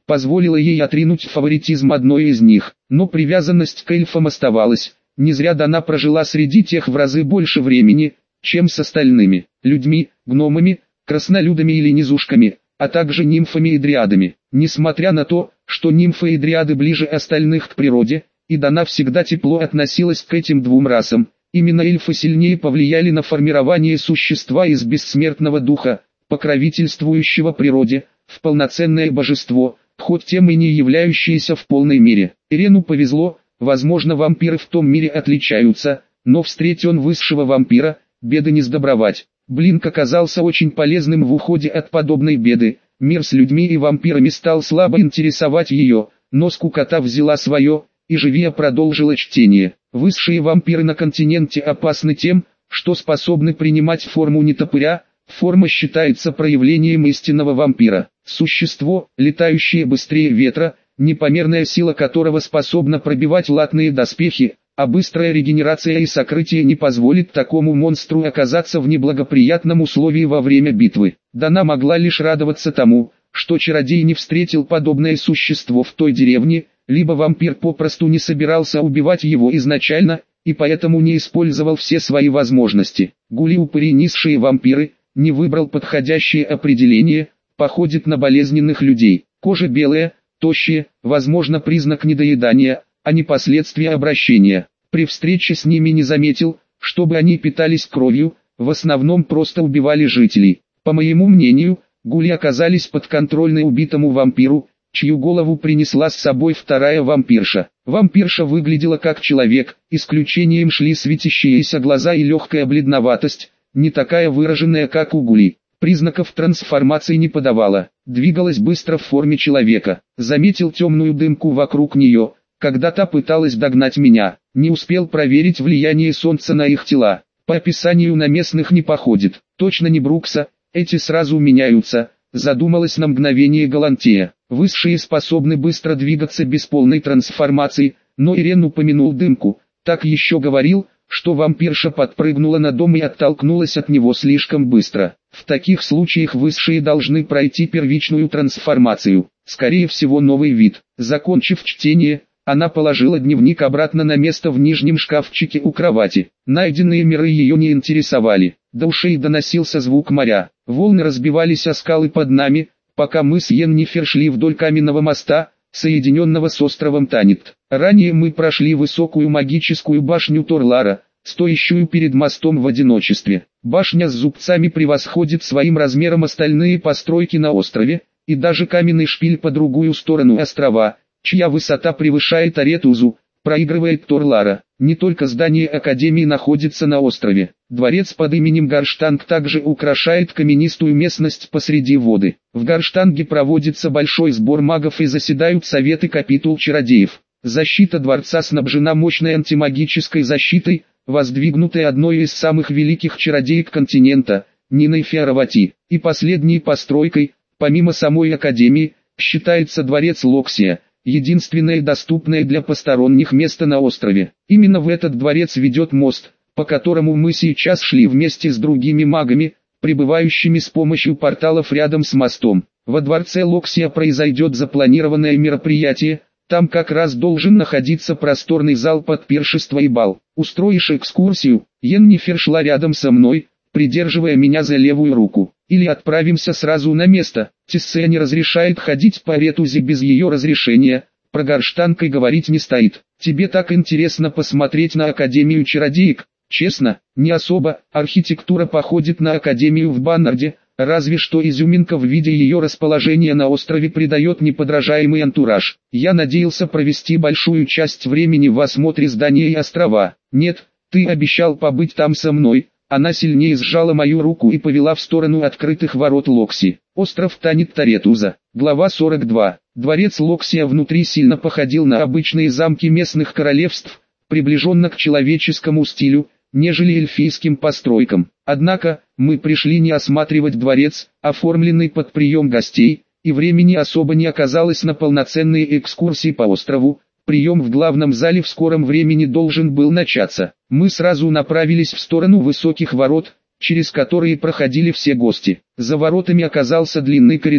позволила ей отринуть фаворитизм одной из них. Но привязанность к эльфам оставалась. Не зря Дана прожила среди тех в разы больше времени, чем с остальными людьми, гномами, краснолюдами или низушками, а также нимфами и дриадами. Несмотря на то, что нимфы и дриады ближе остальных к природе, и Дана всегда тепло относилась к этим двум расам, именно эльфы сильнее повлияли на формирование существа из бессмертного духа, покровительствующего природе, в полноценное божество, хоть тем и не являющееся в полной мере. Ирену повезло, возможно, вампиры в том мире отличаются, но встреть он высшего вампира, беды не сдобровать. Блинк оказался очень полезным в уходе от подобной беды. Мир с людьми и вампирами стал слабо интересовать ее, но скукота взяла свое, и Живия продолжила чтение. Высшие вампиры на континенте опасны тем, что способны принимать форму нетопыря. Форма считается проявлением истинного вампира. Существо, летающее быстрее ветра, непомерная сила которого способна пробивать латные доспехи, а быстрая регенерация и сокрытие не позволит такому монстру оказаться в неблагоприятном условии во время битвы. Дана могла лишь радоваться тому, что чародей не встретил подобное существо в той деревне, либо вампир попросту не собирался убивать его изначально, и поэтому не использовал все свои возможности. Гули-упыри, низшие вампиры, не выбрал подходящее определение, походит на болезненных людей. Кожа белая, тощая, возможно признак недоедания, а не последствия обращения. При встрече с ними не заметил, чтобы они питались кровью, в основном просто убивали жителей. По моему мнению, гули оказались подконтрольны убитому вампиру, чью голову принесла с собой вторая вампирша. Вампирша выглядела как человек, исключением шли светящиеся глаза и легкая бледноватость, не такая выраженная как у гули. Признаков трансформации не подавала, двигалась быстро в форме человека. Заметил темную дымку вокруг нее, когда та пыталась догнать меня. Не успел проверить влияние солнца на их тела. По описанию на местных не походит. Точно не Брукса, эти сразу меняются. Задумалась на мгновение Галантея. Высшие способны быстро двигаться без полной трансформации, но Ирен упомянул дымку. Так еще говорил, что вампирша подпрыгнула на дом и оттолкнулась от него слишком быстро. В таких случаях высшие должны пройти первичную трансформацию, скорее всего новый вид. Закончив чтение, она положила дневник обратно на место в нижнем шкафчике у кровати. Найденные миры ее не интересовали. До ушей доносился звук моря. Волны разбивались о скалы под нами, пока мы с Йеннифер шли вдоль каменного моста, соединенного с островом Танит. Ранее мы прошли высокую магическую башню Торлара, стоящую перед мостом в одиночестве. Башня с зубцами превосходит своим размером остальные постройки на острове, и даже каменный шпиль по другую сторону острова, чья высота превышает Аретузу, проигрывает Торлара. Не только здание Академии находится на острове. Дворец под именем Гарштанг также украшает каменистую местность посреди воды. В Гарштанге проводится большой сбор магов и заседают советы капитул чародеев. Защита дворца снабжена мощной антимагической защитой, воздвигнутой одной из самых великих чародеек континента, Ниной Фиаравати. И последней постройкой, помимо самой Академии, считается дворец Локсия, единственное доступное для посторонних место на острове. Именно в этот дворец ведет мост, по которому мы сейчас шли вместе с другими магами, прибывающими с помощью порталов рядом с мостом. Во дворце Локсия произойдет запланированное мероприятие, там как раз должен находиться просторный зал под пиршество и бал. Устроишь экскурсию? Йеннифер шла рядом со мной, придерживая меня за левую руку. Или отправимся сразу на место. Тиссе не разрешает ходить по Аретузе без ее разрешения, про Гарштанг и говорить не стоит. Тебе так интересно посмотреть на Академию чародеек? Честно, не особо. Архитектура походит на Академию в Баннарде, разве что изюминка в виде ее расположения на острове придает неподражаемый антураж. Я надеялся провести большую часть времени в осмотре здания и острова. Нет, ты обещал побыть там со мной. Она сильнее сжала мою руку и повела в сторону открытых ворот Локси. Остров Танит Таретуза. Глава сорок два. Дворец Локсия внутри сильно походил на обычные замки местных королевств, приближенно к человеческому стилю, нежели эльфийским постройкам. Однако, мы пришли не осматривать дворец, оформленный под прием гостей, и времени особо не оказалось на полноценные экскурсии по острову. Прием в главном зале в скором времени должен был начаться. Мы сразу направились в сторону высоких ворот, через которые проходили все гости. За воротами оказался длинный коридор,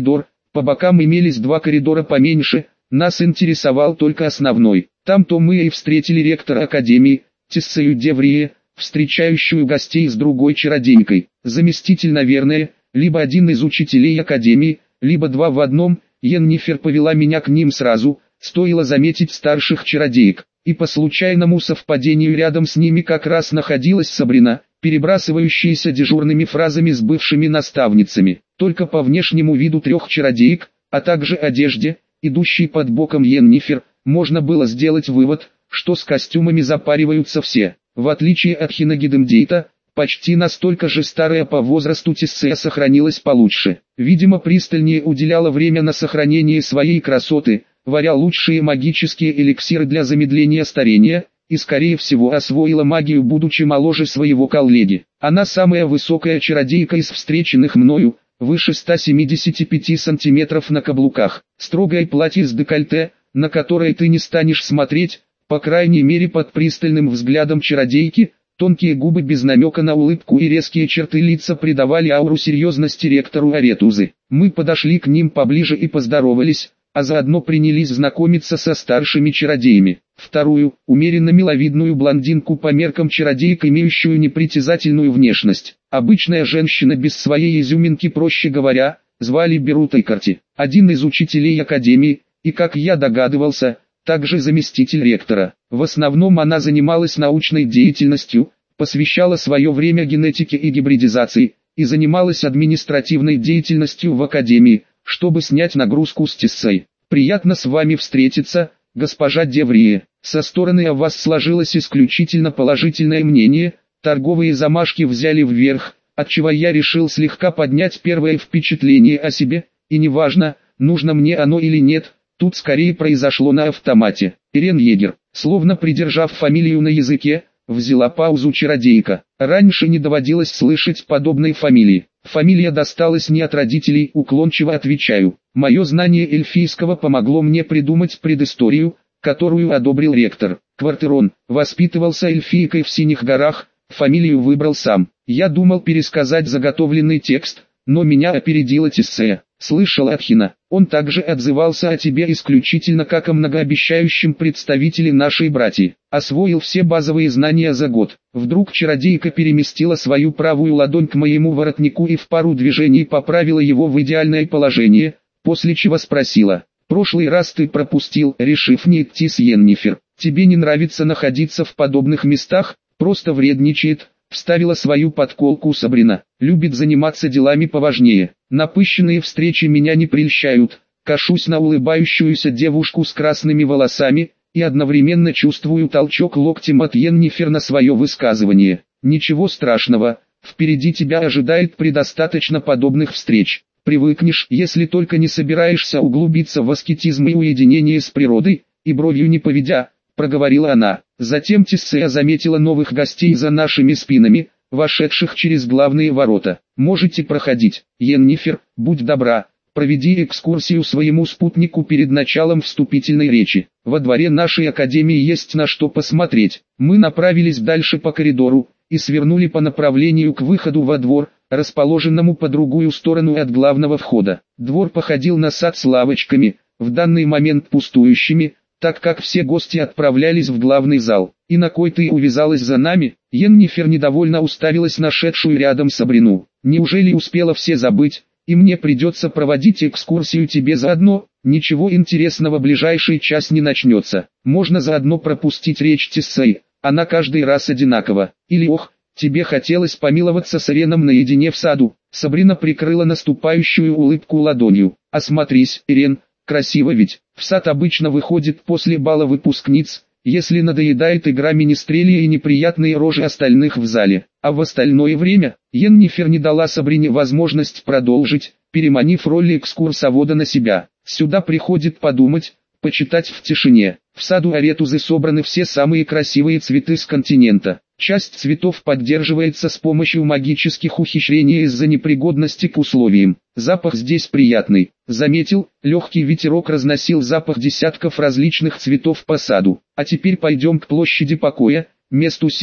По бокам имелись два коридора поменьше, нас интересовал только основной. Там-то мы и встретили ректора академии, Тессею Деврие, встречающую гостей с другой чародейкой. Заместитель, наверное, либо один из учителей академии, либо два в одном. Йеннифер повела меня к ним сразу, стоило заметить старших чародеек. И по случайному совпадению рядом с ними как раз находилась Сабрина, перебрасывающаяся дежурными фразами с бывшими наставницами. Только по внешнему виду трех чародеек, а также одежде, идущей под боком Йеннифер, можно было сделать вывод, что с костюмами запариваются все. В отличие от Хинагидемдейта, почти настолько же старая по возрасту Тессея сохранилась получше. Видимо, пристальнее уделяла время на сохранение своей красоты, варя лучшие магические эликсиры для замедления старения, и скорее всего освоила магию, будучи моложе своего коллеги. Она самая высокая чародейка из встреченных мною, выше ста семидесяти пяти сантиметров на каблуках. Строгое платье с декольте, на которое ты не станешь смотреть, по крайней мере под пристальным взглядом чародейки. Тонкие губы без намека на улыбку и резкие черты лица придавали ауру серьезности ректору Аретузы. Мы подошли к ним поближе и поздоровались, а заодно принялись знакомиться со старшими чародеями. Вторую, умеренно миловидную блондинку по меркам чародеек, имеющую непритязательную внешность. Обычная женщина без своей изюминки, проще говоря, звали Берутой Карти. Один из учителей академии, и, как я догадывался, также заместитель ректора. В основном она занималась научной деятельностью, посвящала свое время генетике и гибридизации, и занималась административной деятельностью в академии, чтобы снять нагрузку с Тессей. «Приятно с вами встретиться, госпожа Деврие. Со стороны о вас сложилось исключительно положительное мнение, торговые замашки взяли вверх, отчего я решил слегка поднять первое впечатление о себе, и неважно, нужно мне оно или нет». Тут скорее произошло на автомате. Ирен Егер, словно придержав фамилию на языке, взяла паузу чародейка. Раньше не доводилось слышать подобной фамилии. Фамилия досталась не от родителей, уклончиво отвечаю. Мое знание эльфийского помогло мне придумать предысторию, которую одобрил ректор. Квартерон воспитывался эльфийкой в Синих горах, фамилию выбрал сам. Я думал пересказать заготовленный текст, но меня опередила Тессея. Слышал от Хина, он также отзывался о тебе исключительно как о многообещающем представителе нашей братьи. Освоил все базовые знания за год. Вдруг чародейка переместила свою правую ладонь к моему воротнику и в пару движений поправила его в идеальное положение, после чего спросила: «Прошлый раз ты пропустил, решив не идти с Йеннифер. Тебе не нравится находиться в подобных местах, просто вредничает». Вставила свою подколку Сабрина. Любит заниматься делами поважнее. Напыщенные встречи меня не прельщают. Кашусь на улыбающуюся девушку с красными волосами, и одновременно чувствую толчок локтем от Йеннифер на свое высказывание. Ничего страшного, впереди тебя ожидает предостаточно подобных встреч. Привыкнешь, если только не собираешься углубиться в аскетизм и уединение с природой, и бровью не поведя, проговорила она. Затем Тессея заметила новых гостей за нашими спинами, вошедших через главные ворота. «Можете проходить. Йеннифер, будь добра, проведи экскурсию своему спутнику перед началом вступительной речи. Во дворе нашей академии есть на что посмотреть». Мы направились дальше по коридору, и свернули по направлению к выходу во двор, расположенному по другую сторону от главного входа. Двор походил на сад с лавочками, в данный момент пустующими, так как все гости отправлялись в главный зал. «И на кой ты увязалась за нами?» Йеннифер недовольно уставилась на шедшую рядом Сабрину. «Неужели успела все забыть, и мне придется проводить экскурсию тебе заодно?» «Ничего интересного, ближайший час не начнется. Можно заодно пропустить речь Тессей, она каждый раз одинакова. Или ох, тебе хотелось помиловаться с Иреном наедине в саду?» Сабрина прикрыла наступающую улыбку ладонью. «Осмотрись, Ирен. Красиво ведь. В сад обычно выходит после бала выпускниц, если надоедает игра министрелия и неприятные рожи остальных в зале. А в остальное время, Йеннифер не дала Сабрине возможность продолжить, переманив роль экскурсовода на себя. Сюда приходит подумать, почитать в тишине. В саду Аретузы собраны все самые красивые цветы с континента. Часть цветов поддерживается с помощью магических ухищрений из-за непригодности к условиям. Запах здесь приятный. Заметил, легкий ветерок разносил запах десятков различных цветов по саду. А теперь пойдем к площади покоя, месту силы.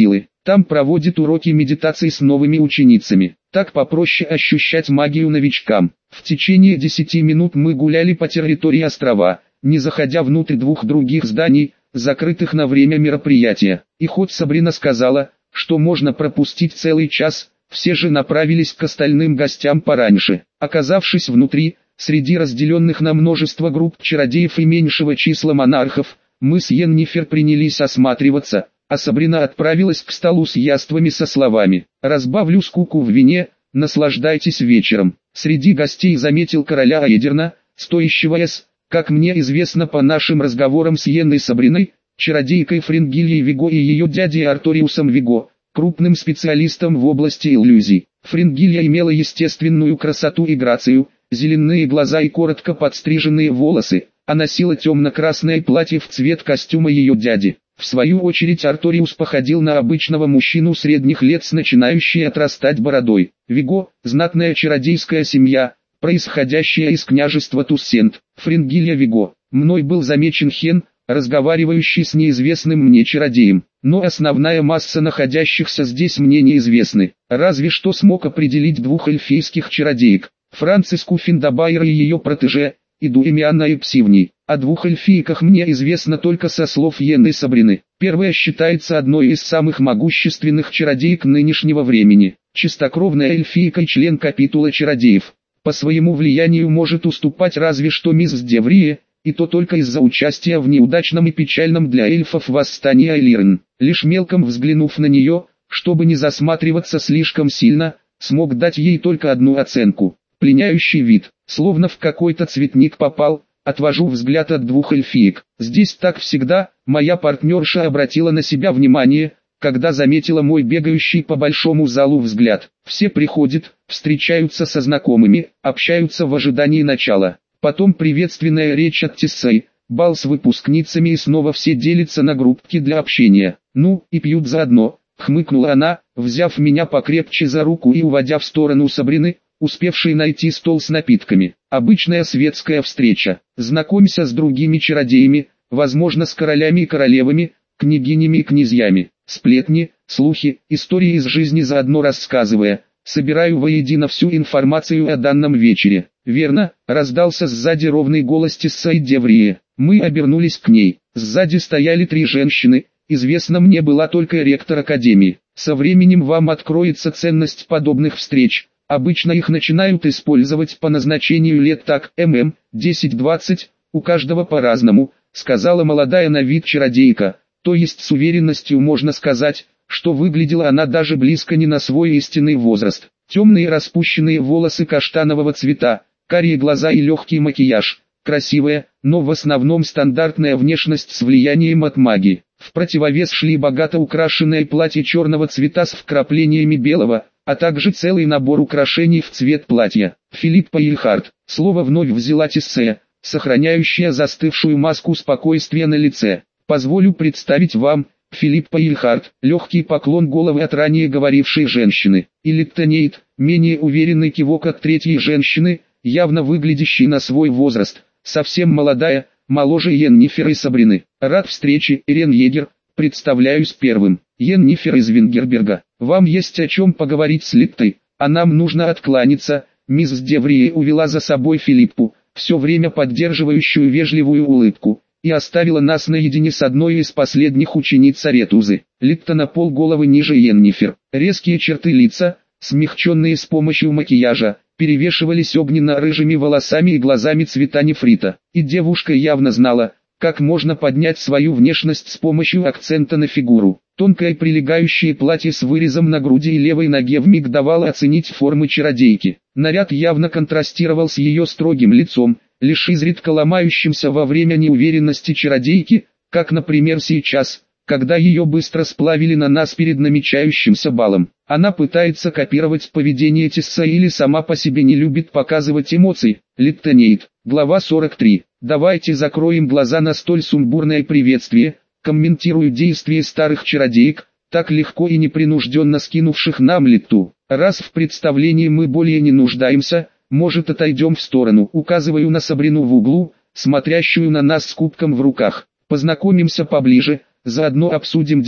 Там проводит уроки медитации с новыми ученицами. Так попроще ощущать магию новичкам. В течение десяти минут мы гуляли по территории острова, не заходя внутрь двух других зданий, закрытых на время мероприятия. И хоть Сабрина сказала, что можно пропустить целый час, все же направились к остальным гостям пораньше. Оказавшись внутри, среди разделенных на множество групп чародеев и меньшего числа монархов, мы с Йеннифер принялись осматриваться, а Сабрина отправилась к столу с яствами со словами: «Разбавлю скуку в вине, наслаждайтесь вечером». Среди гостей заметил короля Аэдерна, стоящего с, как мне известно по нашим разговорам с Йенной Сабриной, чародейкой Фрингильей Виго и ее дядей Арториусом Виго, крупным специалистом в области иллюзий. Фрингилья имела естественную красоту и грацию, зеленые глаза и коротко подстриженные волосы, а носила темно-красное платье в цвет костюма ее дяди. В свою очередь Арториус походил на обычного мужчину средних лет с начинающей отрастать бородой. Виго – знатная чародейская семья, происходящая из княжества Туссент. Фрингилья Виго. Мной был замечен Хен, разговаривающий с неизвестным мне чародеем, но основная масса находящихся здесь мне неизвестны. Разве что смог определить двух эльфийских чародеек, Франциску Финдабайр и ее протеже, Иду Эмианна и Псивни. О двух эльфийках мне известно только со слов Йенны Сабрины. Первая считается одной из самых могущественных чародеек нынешнего времени. Чистокровная эльфийка и член капитула чародеев. По своему влиянию может уступать разве что мисс Деврие, и то только из-за участия в неудачном и печальном для эльфов восстании Айлирн. Лишь мельком взглянув на нее, чтобы не засматриваться слишком сильно, смог дать ей только одну оценку. Пленяющий вид, словно в какой-то цветник попал. Отвожу взгляд от двух эльфиек. Здесь так всегда. Моя партнерша обратила на себя внимание, когда заметила мой бегающий по большому залу взгляд. Все приходят, встречаются со знакомыми, общаются в ожидании начала. Потом приветственная речь от Тессей, бал с выпускницами и снова все делятся на группки для общения. Ну, и пьют заодно, хмыкнула она, взяв меня покрепче за руку и уводя в сторону Сабрины, успевшей найти стол с напитками. Обычная светская встреча. Знакомься с другими чародеями, возможно с королями и королевами, княгинями и князьями. Сплетни, слухи, истории из жизни заодно рассказывая. Собираю воедино всю информацию о данном вечере. Верно, раздался сзади ровный голос Тессей Деврии. Мы обернулись к ней. Сзади стояли три женщины. Известно мне была только ректор академии. Со временем вам откроется ценность подобных встреч. Обычно их начинают использовать по назначению лет так, мм, десять-двадцать, у каждого по-разному, сказала молодая на вид чародейка, то есть с уверенностью можно сказать, что выглядела она даже близко не на свой истинный возраст. Темные распущенные волосы каштанового цвета, карие глаза и легкий макияж, красивая, но в основном стандартная внешность с влиянием от магии. В противовес шли богато украшенное платье черного цвета с вкраплениями белого, а также целый набор украшений в цвет платья. Филиппа Ильхард. Слово вновь взяла Тессея, сохраняющая застывшую маску спокойствия на лице. Позволю представить вам, Филиппа Ильхард, легкий поклон головы от ранее говорившей женщины. И Литтонейт, менее уверенный кивок от третьей женщины, явно выглядящей на свой возраст, совсем молодая, моложе Йеннифер и Сабрины. Рад встрече, Ирен Егер, представляюсь первым. Йеннифер из Вингерберга. Вам есть о чем поговорить с Литтой, а нам нужно откланяться. Мисс Деврие увела за собой Филиппу, все время поддерживающую вежливую улыбку, и оставила нас наедине с одной из последних учениц Аретузы. Литта на полголовы ниже Йеннифер. Резкие черты лица, смягченные с помощью макияжа, перевешивались огненно-рыжими волосами и глазами цвета нефрита. И девушка явно знала, как можно поднять свою внешность с помощью акцента на фигуру. Тонкое прилегающее платье с вырезом на груди и левой ноге вмиг давало оценить формы чародейки. Наряд явно контрастировал с ее строгим лицом, лишь изредка ломающимся во время неуверенности чародейки, как, например, сейчас, когда ее быстро сплавили на нас перед намечающимся балом. Она пытается копировать поведение Тессей или сама по себе не любит показывать эмоций. Литтонейт. Глава сорок три. Давайте закроем глаза на столь сумбурное приветствие. Комментирую действия старых чародеек, так легко и непринужденно скинувших нам Литту. Раз в представлении мы более не нуждаемся, может отойдем в сторону. Указываю на Сабрину в углу, смотрящую на нас с кубком в руках. Познакомимся поближе, заодно обсудим дела.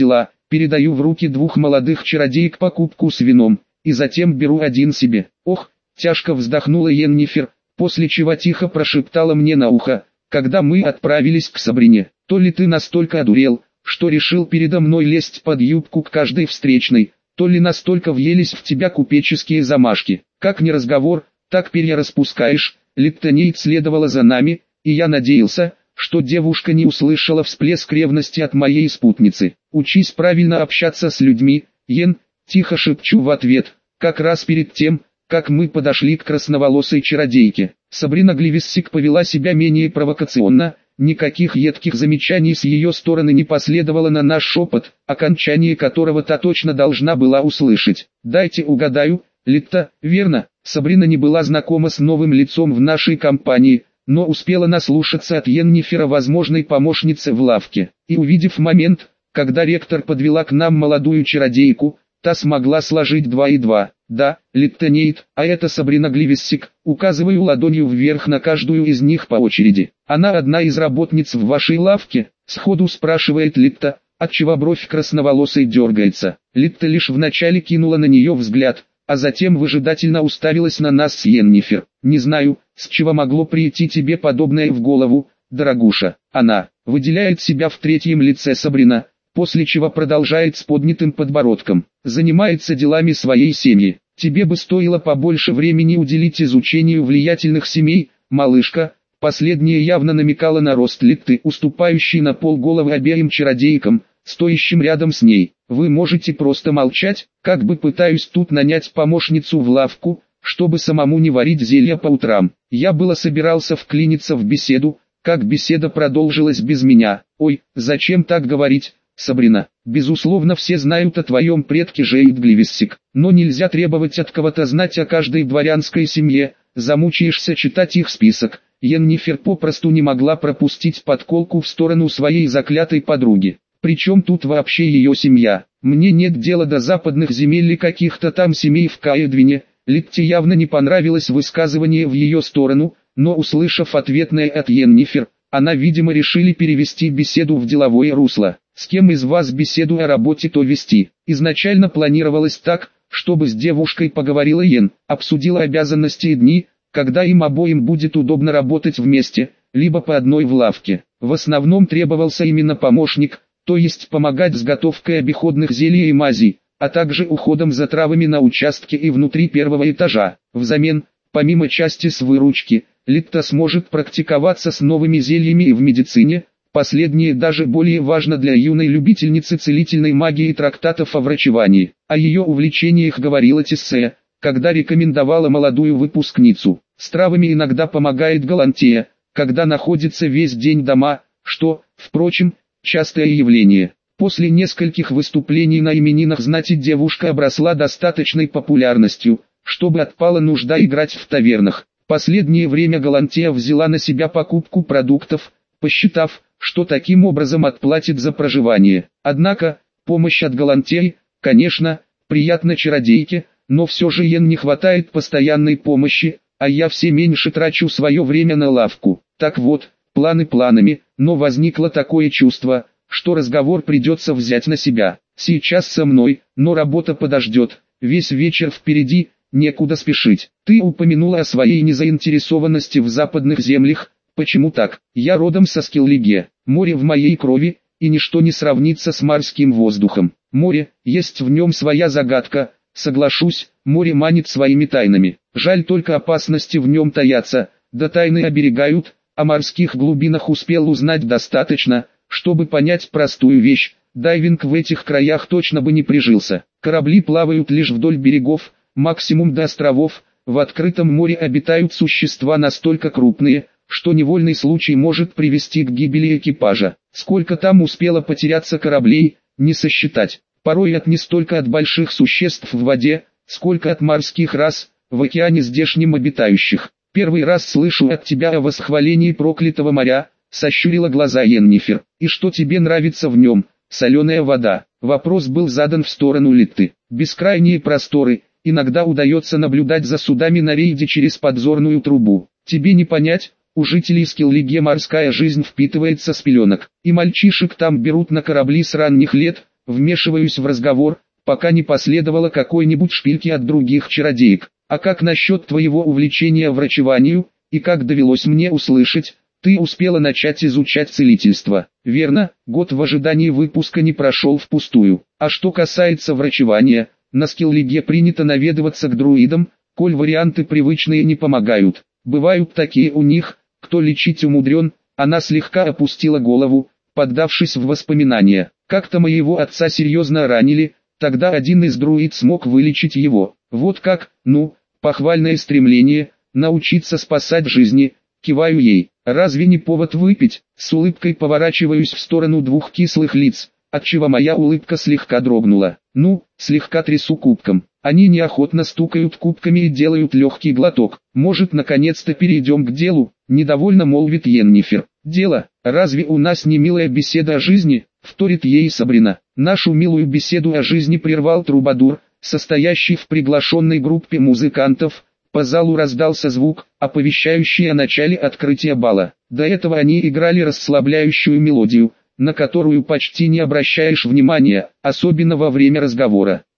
передаю в руки двух молодых чародеек покупку с вином, и затем беру один себе. Ох, тяжко вздохнула Йеннифер, после чего тихо прошептала мне на ухо, когда мы отправились к Сабрине. То ли ты настолько одурел, что решил передо мной лезть под юбку к каждой встречной, то ли настолько въелись в тебя купеческие замашки. Как не разговор, так перья распускаешь. Литтонейт следовала за нами, и я надеялся, что девушка не услышала всплеск ревности от моей спутницы. Учись правильно общаться с людьми, Йен, тихо шепчу в ответ, как раз перед тем, как мы подошли к красноволосой чародейке. Сабрина Гливиссик повела себя менее провокационно, никаких едких замечаний с ее стороны не последовало на наш шепот, окончание которого та точно должна была услышать. Дайте угадаю, Литта, верно? Сабрина не была знакома с новым лицом в нашей компании, но успела наслушаться от Йеннифера возможной помощницы в лавке. И увидев момент, когда ректор подвела к нам молодую чародейку, та смогла сложить два и два. Да, Литтонейт, а это Сабрина Гливиссик, указываю ладонью вверх на каждую из них по очереди. Она одна из работниц в вашей лавке? Сходу спрашивает Литта, отчего бровь красноволосой дергается. Литта лишь вначале кинула на нее взгляд, а затем выжидательно уставилась на нас с Йеннифер. Не знаю, с чего могло прийти тебе подобное в голову, дорогуша. Она выделяет себя в третьем лице Сабрина, после чего продолжает с поднятым подбородком. Занимается делами своей семьи. Тебе бы стоило побольше времени уделить изучению влиятельных семей, малышка. Последняя явно намекала на рост Литты, уступающий на полголовы обеим чародейкам, стоящим рядом с ней. Вы можете просто молчать, как бы пытаюсь тут нанять помощницу в лавку, чтобы самому не варить зелья по утрам. Я было собирался вклиниться в беседу, как беседа продолжилась без меня. Ой, зачем так говорить, Сабрина? Безусловно, все знают о твоем предке Жейд Гливиссик, но нельзя требовать от кого-то знать о каждой дворянской семье, замучаешься читать их список. Йеннифер попросту не могла пропустить подколку в сторону своей заклятой подруги. Причем тут вообще ее семья? Мне нет дела до западных земель или каких-то там семей в Каэдвине. Литте явно не понравилось высказывание в ее сторону, но услышав ответное от Йеннифер, она видимо решили перевести беседу в деловое русло. С кем из вас беседу о работе то вести? Изначально планировалось так, чтобы с девушкой поговорила Йен, обсудила обязанности и дни, когда им обоим будет удобно работать вместе, либо по одной в лавке. В основном требовался именно помощник, то есть помогать с готовкой обиходных зелий и мазей, а также уходом за травами на участке и внутри первого этажа. Взамен, помимо части с выручки, Литта сможет практиковаться с новыми зельями и в медицине. Последнее даже более важно для юной любительницы целительной магии и трактатов о врачевании. О ее увлечениях говорила Тиссе, когда рекомендовала молодую выпускницу. С травами иногда помогает Галантея, когда находится весь день дома, что, впрочем, частое явление. После нескольких выступлений на именинах знати девушка обросла достаточной популярностью, чтобы отпала нужда играть в тавернах. Последнее время Галантея взяла на себя покупку продуктов, посчитав, что таким образом отплатит за проживание. Однако, помощь от Галантеи, конечно, приятна чародейке, но все же Йен не хватает постоянной помощи, а я все меньше трачу свое время на лавку. Так вот, планы планами, но возникло такое чувство, что разговор придется взять на себя. Сейчас со мной, но работа подождет, весь вечер впереди, некуда спешить. Ты упомянула о своей незаинтересованности в западных землях. Почему так? Я родом со Скиллиге, море в моей крови, и ничто не сравнится с морским воздухом. Море, есть в нем своя загадка, соглашусь, море манит своими тайнами. Жаль только опасности в нем таятся, да тайны оберегают, о морских глубинах успел узнать достаточно, чтобы понять простую вещь, дайвинг в этих краях точно бы не прижился. Корабли плавают лишь вдоль берегов, максимум до островов, в открытом море обитают существа настолько крупные, что невольный случай может привести к гибели экипажа. Сколько там успело потеряться кораблей, не сосчитать. Порой от не столько от больших существ в воде, сколько от морских рас, в океане здешнем обитающих. Первый раз слышу от тебя о восхвалении проклятого моря, сощурила глаза Йеннифер. И что тебе нравится в нем? Соленая вода. Вопрос был задан в сторону Литты. Бескрайние просторы, иногда удается наблюдать за судами на рейде через подзорную трубу. Тебе не понять? У жителей Скиллиге морская жизнь впитывается с пеленок, и мальчишек там берут на корабли с ранних лет, вмешиваюсь в разговор, пока не последовало какой-нибудь шпильки от других чародеек. А как насчет твоего увлечения врачеванию, и как довелось мне услышать, ты успела начать изучать целительство. Верно, год в ожидании выпуска не прошел впустую. А что касается врачевания, на Скиллиге принято наведываться к друидам, коль варианты привычные не помогают. Бывают такие у них, кто лечить умудрен. Она слегка опустила голову, поддавшись в воспоминания. Как-то моего отца серьезно ранили, тогда один из друид смог вылечить его. Вот как, ну, похвальное стремление, научиться спасать жизни, киваю ей. Разве не повод выпить? С улыбкой поворачиваюсь в сторону двух кислых лиц, отчего моя улыбка слегка дрогнула. Ну, слегка трясу кубком. Они неохотно стукают кубками и делают легкий глоток. Может, наконец-то перейдем к делу? Недовольно молвит Йеннифер. Дело, разве у нас не милая беседа о жизни? Вторит ей Сабрина. Нашу милую беседу о жизни прервал Трубадур, состоящий в приглашенной группе музыкантов. По залу раздался звук, оповещающий о начале открытия бала. До этого они играли расслабляющую мелодию, на которую почти не обращаешь внимания, особенно во время разговора.